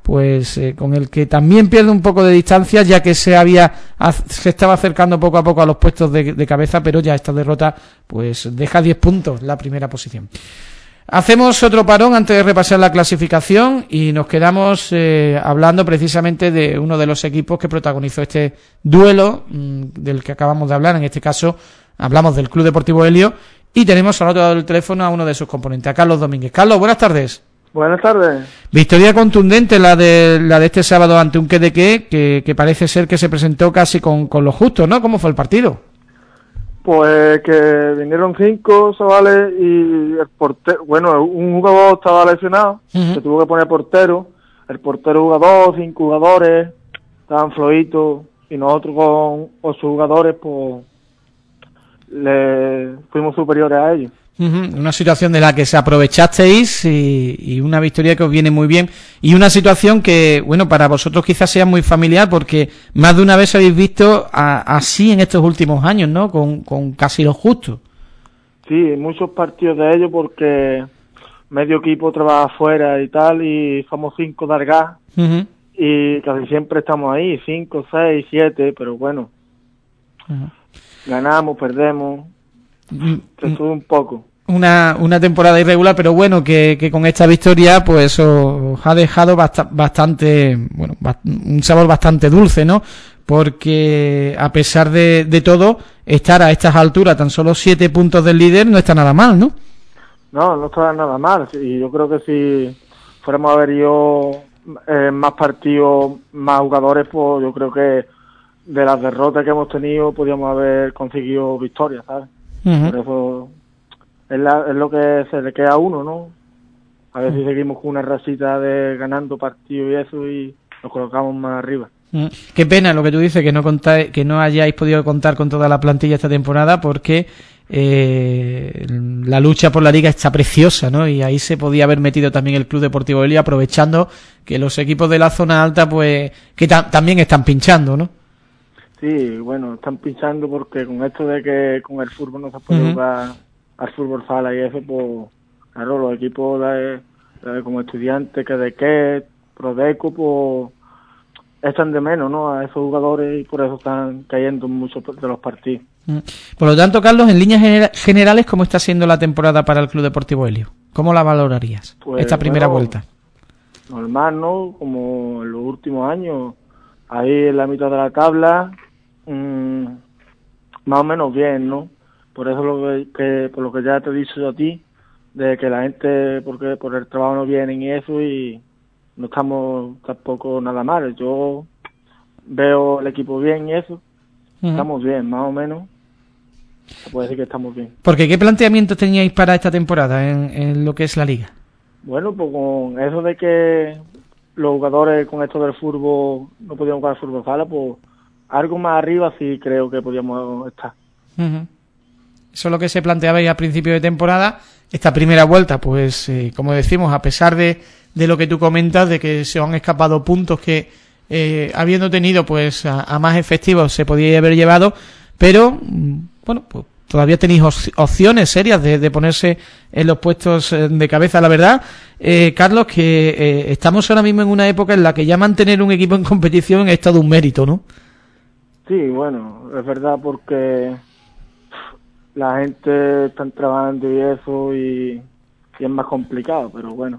pues con el que también pierde un poco de distancia, ya que se estaba acercando poco a poco a los puestos de cabeza, pero ya esta derrota pues deja 10 puntos la primera posición. Hacemos otro parón antes de repasar la clasificación y nos quedamos hablando precisamente de uno de los equipos que protagonizó este duelo del que acabamos de hablar. En este caso hablamos del Club Deportivo Helio y tenemos al otro lado del teléfono a uno de sus componentes, a Carlos Domínguez. Carlos, buenas tardes. Buenas tardes. Victoria contundente la de este sábado ante un Quedequé que parece ser que se presentó casi con lo justo, ¿no? ¿Cómo fue el partido? Pues que vinieron 5 chavales y el portero, bueno, un jugador estaba lesionado, se tuvo que poner portero, el portero jugador, 5 jugadores, estaban flojitos y nosotros con 8 jugadores pues le fuimos superiores a ellos. Una situación de la que se aprovechasteis y una victoria que os viene muy bien y una situación que, bueno, para vosotros quizás sea muy familiar porque más de una vez habéis visto así en estos últimos años, ¿no? Con casi lo justo. Sí, muchos partidos de ellos porque medio equipo trabaja afuera y tal y somos 5 de Argás y casi siempre estamos ahí, 5, 6, 7, pero bueno, ganamos, perdemos. Se sube un poco. Una temporada irregular, pero bueno, que con esta victoria pues os ha dejado bastante, bueno, un sabor bastante dulce, ¿no? Porque a pesar de todo, estar a estas alturas, tan solo 7 puntos del líder, no está nada mal, ¿no? No está nada mal. Y yo creo que si fuéramos a ver más partidos, más jugadores, pues yo creo que de las derrotas que hemos tenido podríamos haber conseguido victorias, ¿sabes? Por eso es lo que se le queda a uno, ¿no? A ver si seguimos con una racita de ganando partidos y eso y nos colocamos más arriba. Qué pena lo que tú dices, que no hayáis podido contar con toda la plantilla esta temporada porque la lucha por la liga está preciosa, ¿no? Y ahí se podía haber metido también el Club Deportivo Helio, aprovechando que los equipos de la zona alta pues que también están pinchando, ¿no? Sí, bueno, están pinchando porque con esto de que con el fútbol no se puede jugar al fútbol sala y eso, pues claro, los equipos como Estudiantes, Quedequé, Prodeco, pues echan de menos, ¿no? A esos jugadores y por eso están cayendo muchos de los partidos. Por lo tanto, Carlos, en líneas generales, ¿cómo está siendo la temporada para el Club Deportivo Helio? ¿Cómo la valorarías, pues, esta primera vuelta? Normal, ¿no? Como en los últimos años, ahí en la mitad de la tabla, más o menos bien, ¿no? Por eso por lo que ya te he dicho a ti, de que la gente, porque por el trabajo no vienen y eso, y no estamos tampoco nada mal. Yo veo el equipo bien y eso, estamos bien, más o menos. Se puede decir que estamos bien. Porque ¿qué planteamientos teníais para esta temporada en lo que es la liga? Bueno, pues con eso de que los jugadores con esto del fútbol no podían jugar fútbol sala, pues algo más arriba sí creo que podíamos estar. Eso es lo que se planteaba a principio de temporada. Esta primera vuelta, pues como decimos, a pesar de lo que tú comentas, de que se han escapado puntos que habiendo tenido pues a más efectivos se podía haber llevado, pero bueno, pues todavía tenéis opciones serias de ponerse en los puestos de cabeza. La verdad, Carlos, que estamos ahora mismo en una época en la que ya mantener un equipo en competición es todo un mérito, ¿no? Sí, bueno, es verdad porque la gente está trabajando y eso y es más complicado, pero bueno.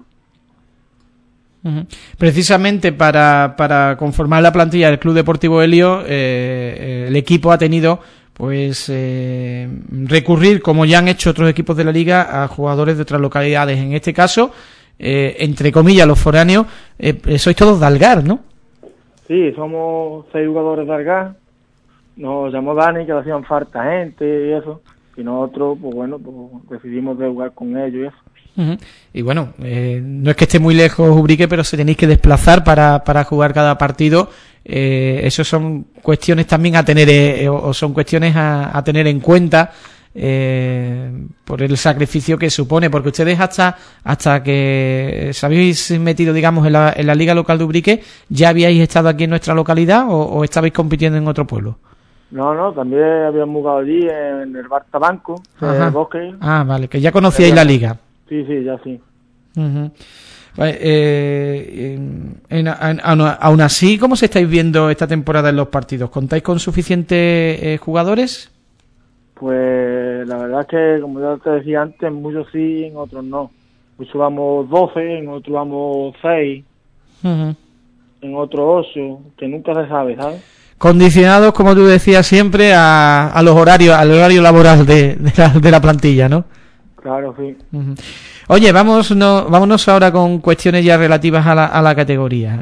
Precisamente para conformar la plantilla del Club Deportivo Helio, el equipo ha tenido pues recurrir, como ya han hecho otros equipos de la liga, a jugadores de otras localidades. En este caso, entre comillas, los foráneos, sois todos de Algar, ¿no? Sí, somos 6 jugadores de Algar. Nos llamó Dani, que le hacían falta gente y eso. Y nosotros, pues bueno, pues decidimos de jugar con ellos y eso. Y bueno, no es que esté muy lejos Ubrique, pero se tenéis que desplazar para jugar cada partido. Eso son cuestiones también a tener, o son cuestiones a tener en cuenta por el sacrificio que supone, porque ustedes hasta que se habéis metido, digamos, en la liga local de Ubrique, ¿ya habíais estado aquí en nuestra localidad o estabais compitiendo en otro pueblo? No, también habíamos jugado allí en el Bar Tabanco, en el Bosque. Ah, vale, que ya conocíais la liga. Sí, ya sí. Aún así, ¿cómo se estáis viendo esta temporada en los partidos? ¿Contáis con suficientes jugadores? Pues la verdad es que, como ya te decía antes, en muchos sí, en otros no. Muchos vamos 12, en otros vamos 6, en otros 8, que nunca se sabe, ¿sabes? Condicionados, como tú decías siempre, a los horarios, al horario laboral de la plantilla, ¿no? Claro, sí. Oye, vámonos ahora con cuestiones ya relativas a la categoría.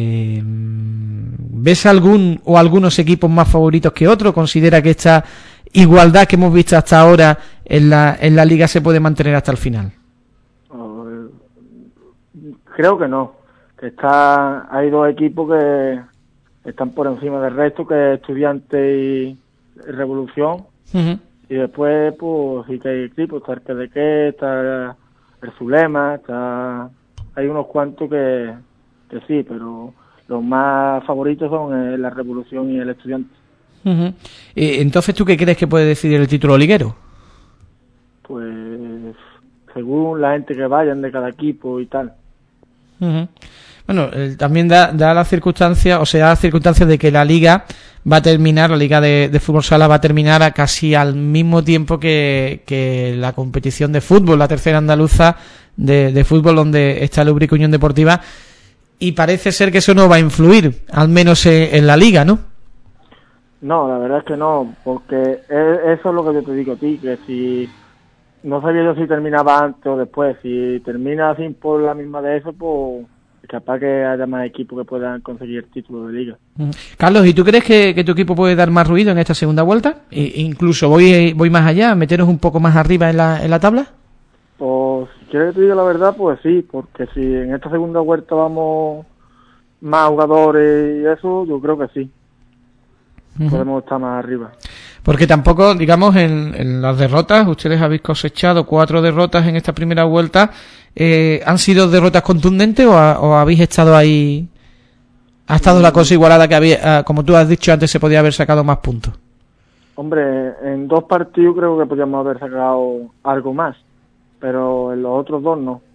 ¿Ves algunos equipos más favoritos que otros? ¿Considera que esta igualdad que hemos visto hasta ahora en la liga se puede mantener hasta el final? Creo que no. Hay dos equipos que están por encima del resto, que es Estudiantes y Revolución. Y después, pues, sí que hay equipos, está el PDQ, está el Zulema, hay unos cuantos que sí, pero los más favoritos son la Revolución y el Estudiante. Entonces, ¿tú qué crees que puede decidir el título liguero? Pues, según la gente que vayan de cada equipo y tal. Bueno, también da las circunstancias, de que la liga va a terminar, la liga de fútbol sala va a terminar casi al mismo tiempo que la competición de fútbol, la tercera andaluza de fútbol, donde está el Ubrique Unión Deportiva, y parece ser que eso no va a influir, al menos en la liga, ¿no? No, la verdad es que no, porque eso es lo que yo te digo a ti, que si no sabía yo si terminaba antes o después, si termina así por la misma de eso, pues capaz que haya más equipos que puedan conseguir el título de liga. Carlos, ¿y tú crees que tu equipo puede dar más ruido en esta segunda vuelta? Incluso voy más allá, meteros un poco más arriba en la tabla. Pues si quieres que te diga la verdad, pues sí, porque si en esta segunda vuelta vamos más jugadores y eso, yo creo que sí. Podemos estar más arriba. Porque tampoco, digamos, en las derrotas, ustedes habéis cosechado 4 derrotas en esta primera vuelta. ¿Han sido derrotas contundentes o habéis estado ahí? ¿Ha estado la cosa igualada que había, como tú has dicho antes, se podía haber sacado más puntos? Hombre, en 2 partidos creo que podíamos haber sacado algo más, pero en los otros 2 no.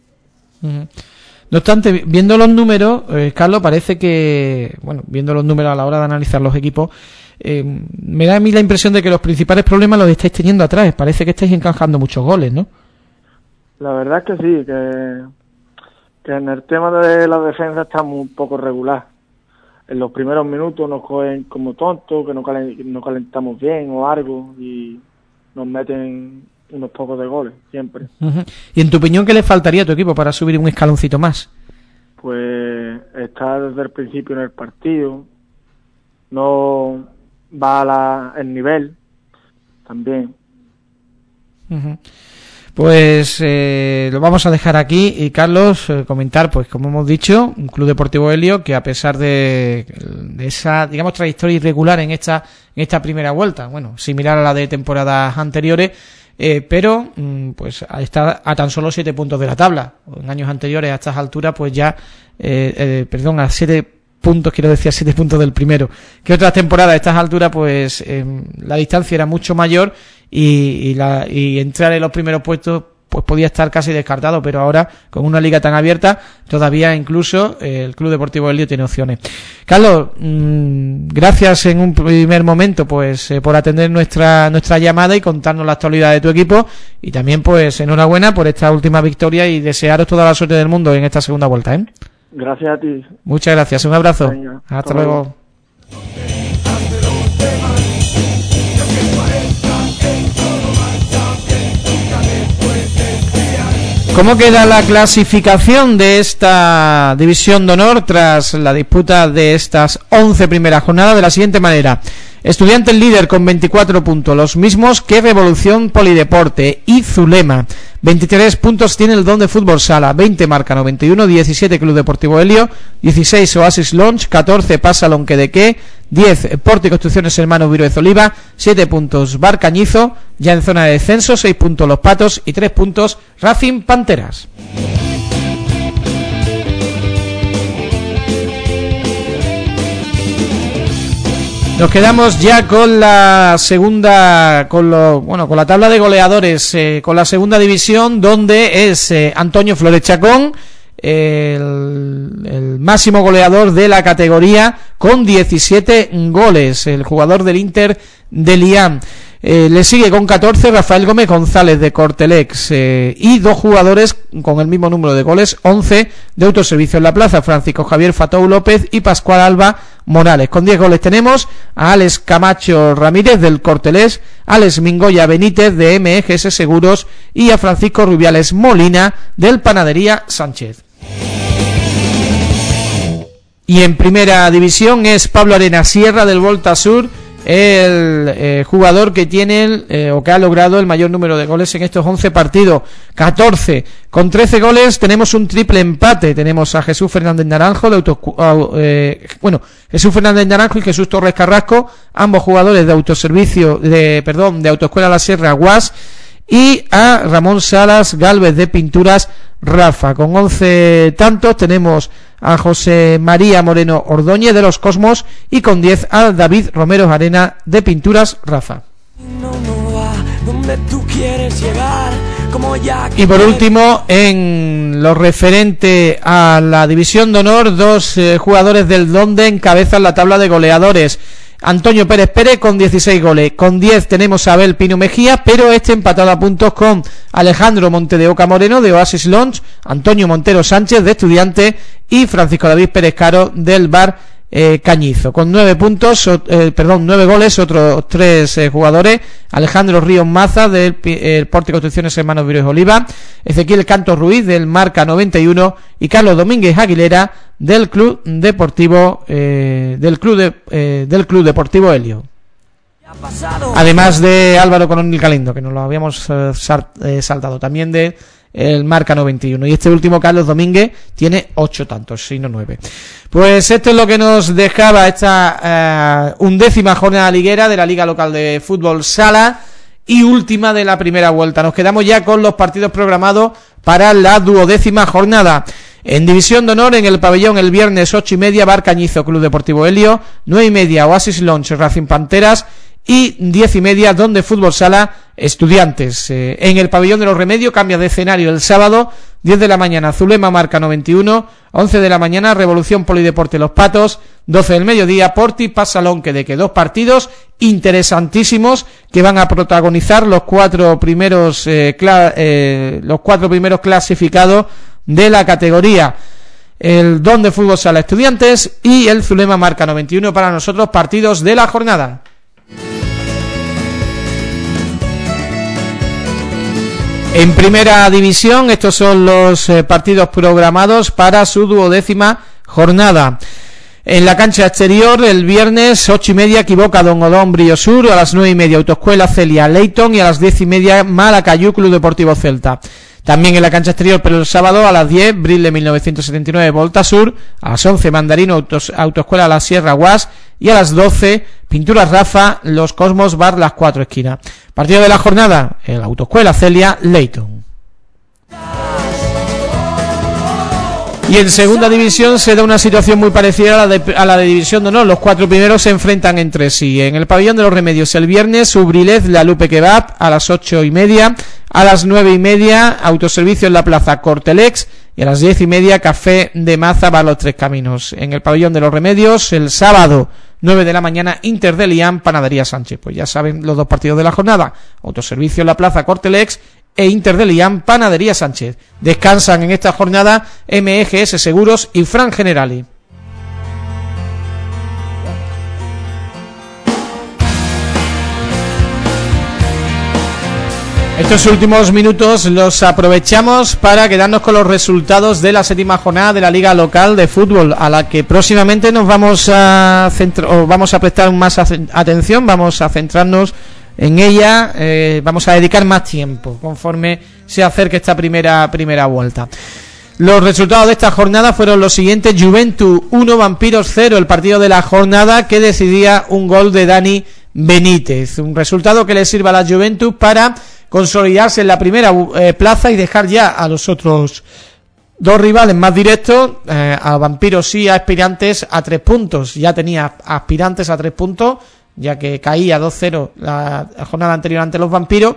No obstante, viendo los números, Carlos, parece que, viendo los números a la hora de analizar los equipos, me da a mí la impresión de que los principales problemas los estáis teniendo atrás. Parece que estáis encajando muchos goles, ¿no? La verdad es que sí, que en el tema de la defensa estamos un poco regular. En los primeros minutos nos cogen como tontos, que no calentamos bien o algo, y nos meten unos pocos de goles, siempre. ¿Y en tu opinión qué le faltaría a tu equipo para subir un escaloncito más? Pues estar desde el principio en el partido, no va el nivel también. Pues lo vamos a dejar aquí y Carlos, comentar, pues como hemos dicho, un Club Deportivo Helio que a pesar de esa, digamos, trayectoria irregular en esta primera vuelta, similar a la de temporadas anteriores, pero pues está a tan solo 7 puntos de la tabla. En años anteriores a estas alturas pues ya a 7 puntos, quiero decir, 7 puntos del primero, que otras temporadas a estas alturas pues la distancia era mucho mayor y entrar en los primeros puestos pues podía estar casi descartado, pero ahora con una liga tan abierta todavía incluso el Club Deportivo Helio tiene opciones. Carlos, gracias en un primer momento pues por atender nuestra llamada y contarnos la actualidad de tu equipo, y también pues enhorabuena por esta última victoria y desearos toda la suerte del mundo en esta segunda vuelta, ¿eh? Gracias a ti. Muchas gracias, un abrazo. Venga, hasta luego. ¿Cómo queda la clasificación de esta división de honor tras la disputa de estas 11 primeras jornadas? De la siguiente manera: Estudiantes líder con 24 puntos, los mismos que Revolución Polideporte y Zulema. 23 puntos tiene el Don de Fútbol Sala, 20 Marca 91, 17 Club Deportivo Helio, 16 Oasis Lounge, 14 Pasa Lonquedeque, 10 Porte y Construcciones Hermanos Viruez Oliva, 7 puntos Bar Cañizo, ya en zona de descenso, 6 puntos Los Patos y 3 puntos Racing Panteras. Nos quedamos ya con la segunda, con la tabla de goleadores, con la segunda división, donde es Antonio Flores Chacón, el máximo goleador de la categoría con 17 goles, el jugador del Inter de Liam. Le sigue con 14 Rafael Gómez González de Cortelex, y dos jugadores con el mismo número de goles, 11 de Autoservicio en la Plaza, Francisco Javier Fatou López y Pascual Alba Morales. Con 10 goles tenemos a Alex Camacho Ramírez del Cortelés, Alex Mingoya Benítez de MGS Seguros y a Francisco Rubiales Molina del Panadería Sánchez. Y en primera división es Pablo Arena Sierra del Volta Sur, el jugador que tiene o que ha logrado el mayor número de goles en estos 11 partidos, 14. Con 13 goles tenemos un triple empate. Tenemos a Jesús Fernández Naranjo Jesús Fernández Naranjo y Jesús Torres Carrasco, ambos jugadores de de Autoescuela La Sierra Guas, y a Ramón Salas Gálvez de Pinturas Rafa. Con 11 tantos tenemos a José María Moreno Ordóñez de Los Cosmos y con 10 a David Romero Arena de Pinturas Rafa. Y por último, en lo referente a la división de honor, dos jugadores del Donde encabezan la tabla de goleadores. Antonio Pérez Pérez con 16 goles, con 10 tenemos a Abel Pino Mejía, pero empatado a puntos con Alejandro Monte de Oca Moreno de Oasis Lounge, Antonio Montero Sánchez de Estudiante y Francisco David Pérez Caro del Bar Cañizo. Con 9 goles, otros 3 jugadores, Alejandro Ríos Maza del Pórtico Construcciones Hermanos Viros Oliva, Ezequiel Cantos Ruiz del Marca 91 y Carlos Domínguez Aguilera del Club Deportivo del Club Deportivo Helio. Además de Álvaro Coronel Galindo, que nos lo habíamos saltado, también de el Marca 91, y este último Carlos Domínguez tiene 8 tantos, si no 9. Pues esto es lo que nos dejaba esta 11ª jornada liguera de la Liga Local de Fútbol Sala y última de la primera vuelta. Nos quedamos ya con los partidos programados para la 12ª jornada. En División de Honor, en el pabellón, el viernes 8:30 Bar Cañizo Club Deportivo Helio, 9:30 Oasis Lounge Racing Panteras y 10:30 Donde Fútbol Sala Estudiantes. En el pabellón de los Remedios cambia de escenario el sábado, 10 de la mañana Zulema Marca 91, 11 de la mañana Revolución Polideporte Los Patos, 12 del mediodía Porti Pasalón Quedeque. Dos partidos interesantísimos que van a protagonizar los cuatro primeros clasificados de la categoría. El Donde Fútbol Sala Estudiantes y el Zulema Marca 91 para nosotros, partidos de la jornada. En primera división, estos son los partidos programados para su 12ª jornada. En la cancha exterior, el viernes 8:30 Equivoca Don Odón Brillo Sur, a las 9:30 Autoescuela Celia Leighton y a las 10:30 Malacayú Club Deportivo Celta. También en la cancha exterior, pero el sábado a las 10 Brille 1979 Volta Sur, a las 11 Mandarino Autoescuela La Sierra Guas y a las 12 Pinturas Rafa Los Cosmos Bar Las Cuatro Esquinas. Partido de la jornada, el Autoescuela Celia Leighton. Y en segunda división se da una situación muy parecida a la de División de Honor. Los 4 primeros se enfrentan entre sí. En el pabellón de los Remedios el viernes Ubrilez La Lupe Kebab a las 8:30, a las 9:30 Autoservicio en la Plaza Cortelex y a las 10:30 Café de Maza Bar Los Tres Caminos. En el pabellón de los Remedios el sábado 9 de la mañana Inter de Liam Panadería Sánchez. Pues ya saben los dos partidos de la jornada: Autoservicio en la Plaza Cortelex e Inter de Liam Panadería Sánchez. Descansan en esta jornada MGS Seguros y Fran Generali. Estos últimos minutos los aprovechamos para quedarnos con los resultados de la 7ª jornada de la Liga Local de Fútbol, a la que próximamente nos vamos a prestar más atención, vamos a centrarnos en ella, vamos a dedicar más tiempo conforme se acerque esta primera vuelta. Los resultados de esta jornada fueron los siguientes: Juventud 1, Vampiros 0, el partido de la jornada que decidía un gol de Dani Benítez, un resultado que le sirva a la Juventud para consolidarse en la primera plaza y dejar ya a los otros dos rivales más directos, a Vampiros y a Aspirantes a 3 puntos. Ya tenía Aspirantes a 3 puntos, ya que caía 2-0 la jornada anterior ante los Vampiros,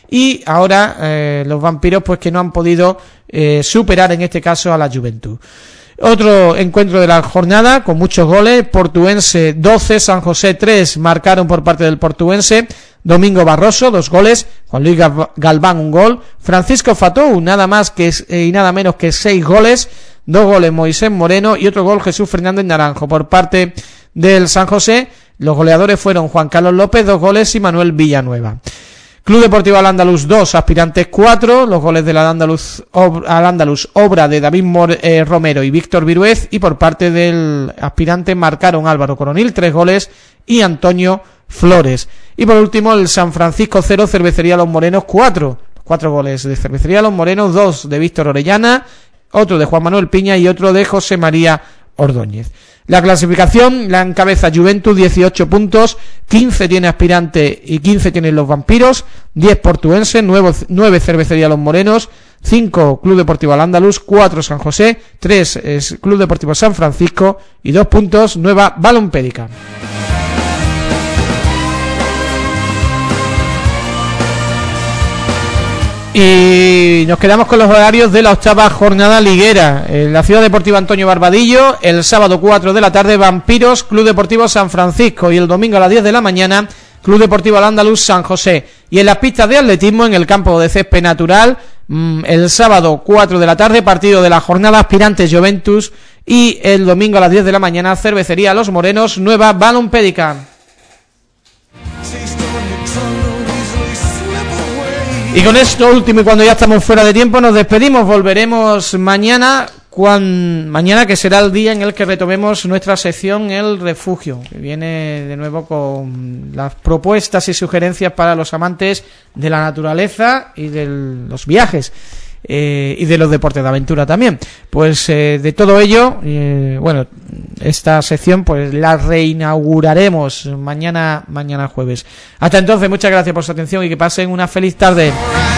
y ahora los vampiros pues que no han podido superar en este caso a la Juventud. Otro encuentro de la jornada con muchos goles: Portuense 12, San José 3, marcaron por parte del Portuense Domingo Barroso 2 goles, Juan Luis Galván 1 gol, Francisco Fatou nada más que y nada menos que 6 goles, 2 goles Moisés Moreno y otro gol Jesús Fernández Naranjo. Por parte del San José, los goleadores fueron Juan Carlos López 2 goles y Manuel Villanueva. Club Deportivo Al-Ándalus 2, Aspirantes 4, los goles del Al-Ándalus obra de David Romero y Víctor Viruez, y por parte del Aspirante marcaron Álvaro Coronil 3 goles y Antonio Flores. Y por último el San Francisco 0, Cervecería Los Morenos 4 goles de Cervecería Los Morenos, 2 de Víctor Orellana, otro de Juan Manuel Piña y otro de José María Ordóñez. La clasificación la encabeza Juventud 18 puntos, 15 tiene Aspirante y 15 tienen los Vampiros, 10 Portuense, 9 Cervecería Los Morenos, 5 Club Deportivo Al-Ándalus, 4 San José, 3 es Club Deportivo San Francisco y 2 puntos Nueva Balompédica. Y nos quedamos con los horarios de la octava jornada liguera. En la Ciudad Deportiva Antonio Barbadillo, el sábado 4 de la tarde, Vampiros, Club Deportivo San Francisco, y el domingo a las 10 de la mañana, Club Deportivo Al-Ándalus San José. Y en las pistas de atletismo, en el campo de césped natural, el sábado 4 de la tarde, partido de la jornada Aspirantes Juventus, y el domingo a las 10 de la mañana, Cervecería Los Morenos, Nueva Balompédica. Y con esto último, y cuando ya estamos fuera de tiempo, nos despedimos. Volveremos mañana, que será el día en el que retomemos nuestra sección El Refugio, que viene de nuevo con las propuestas y sugerencias para los amantes de la naturaleza y de los viajes. Y de los deportes de aventura también. Pues de todo ello, esta sección pues la reinauguraremos mañana jueves. Hasta entonces, muchas gracias por su atención y que pasen una feliz tarde.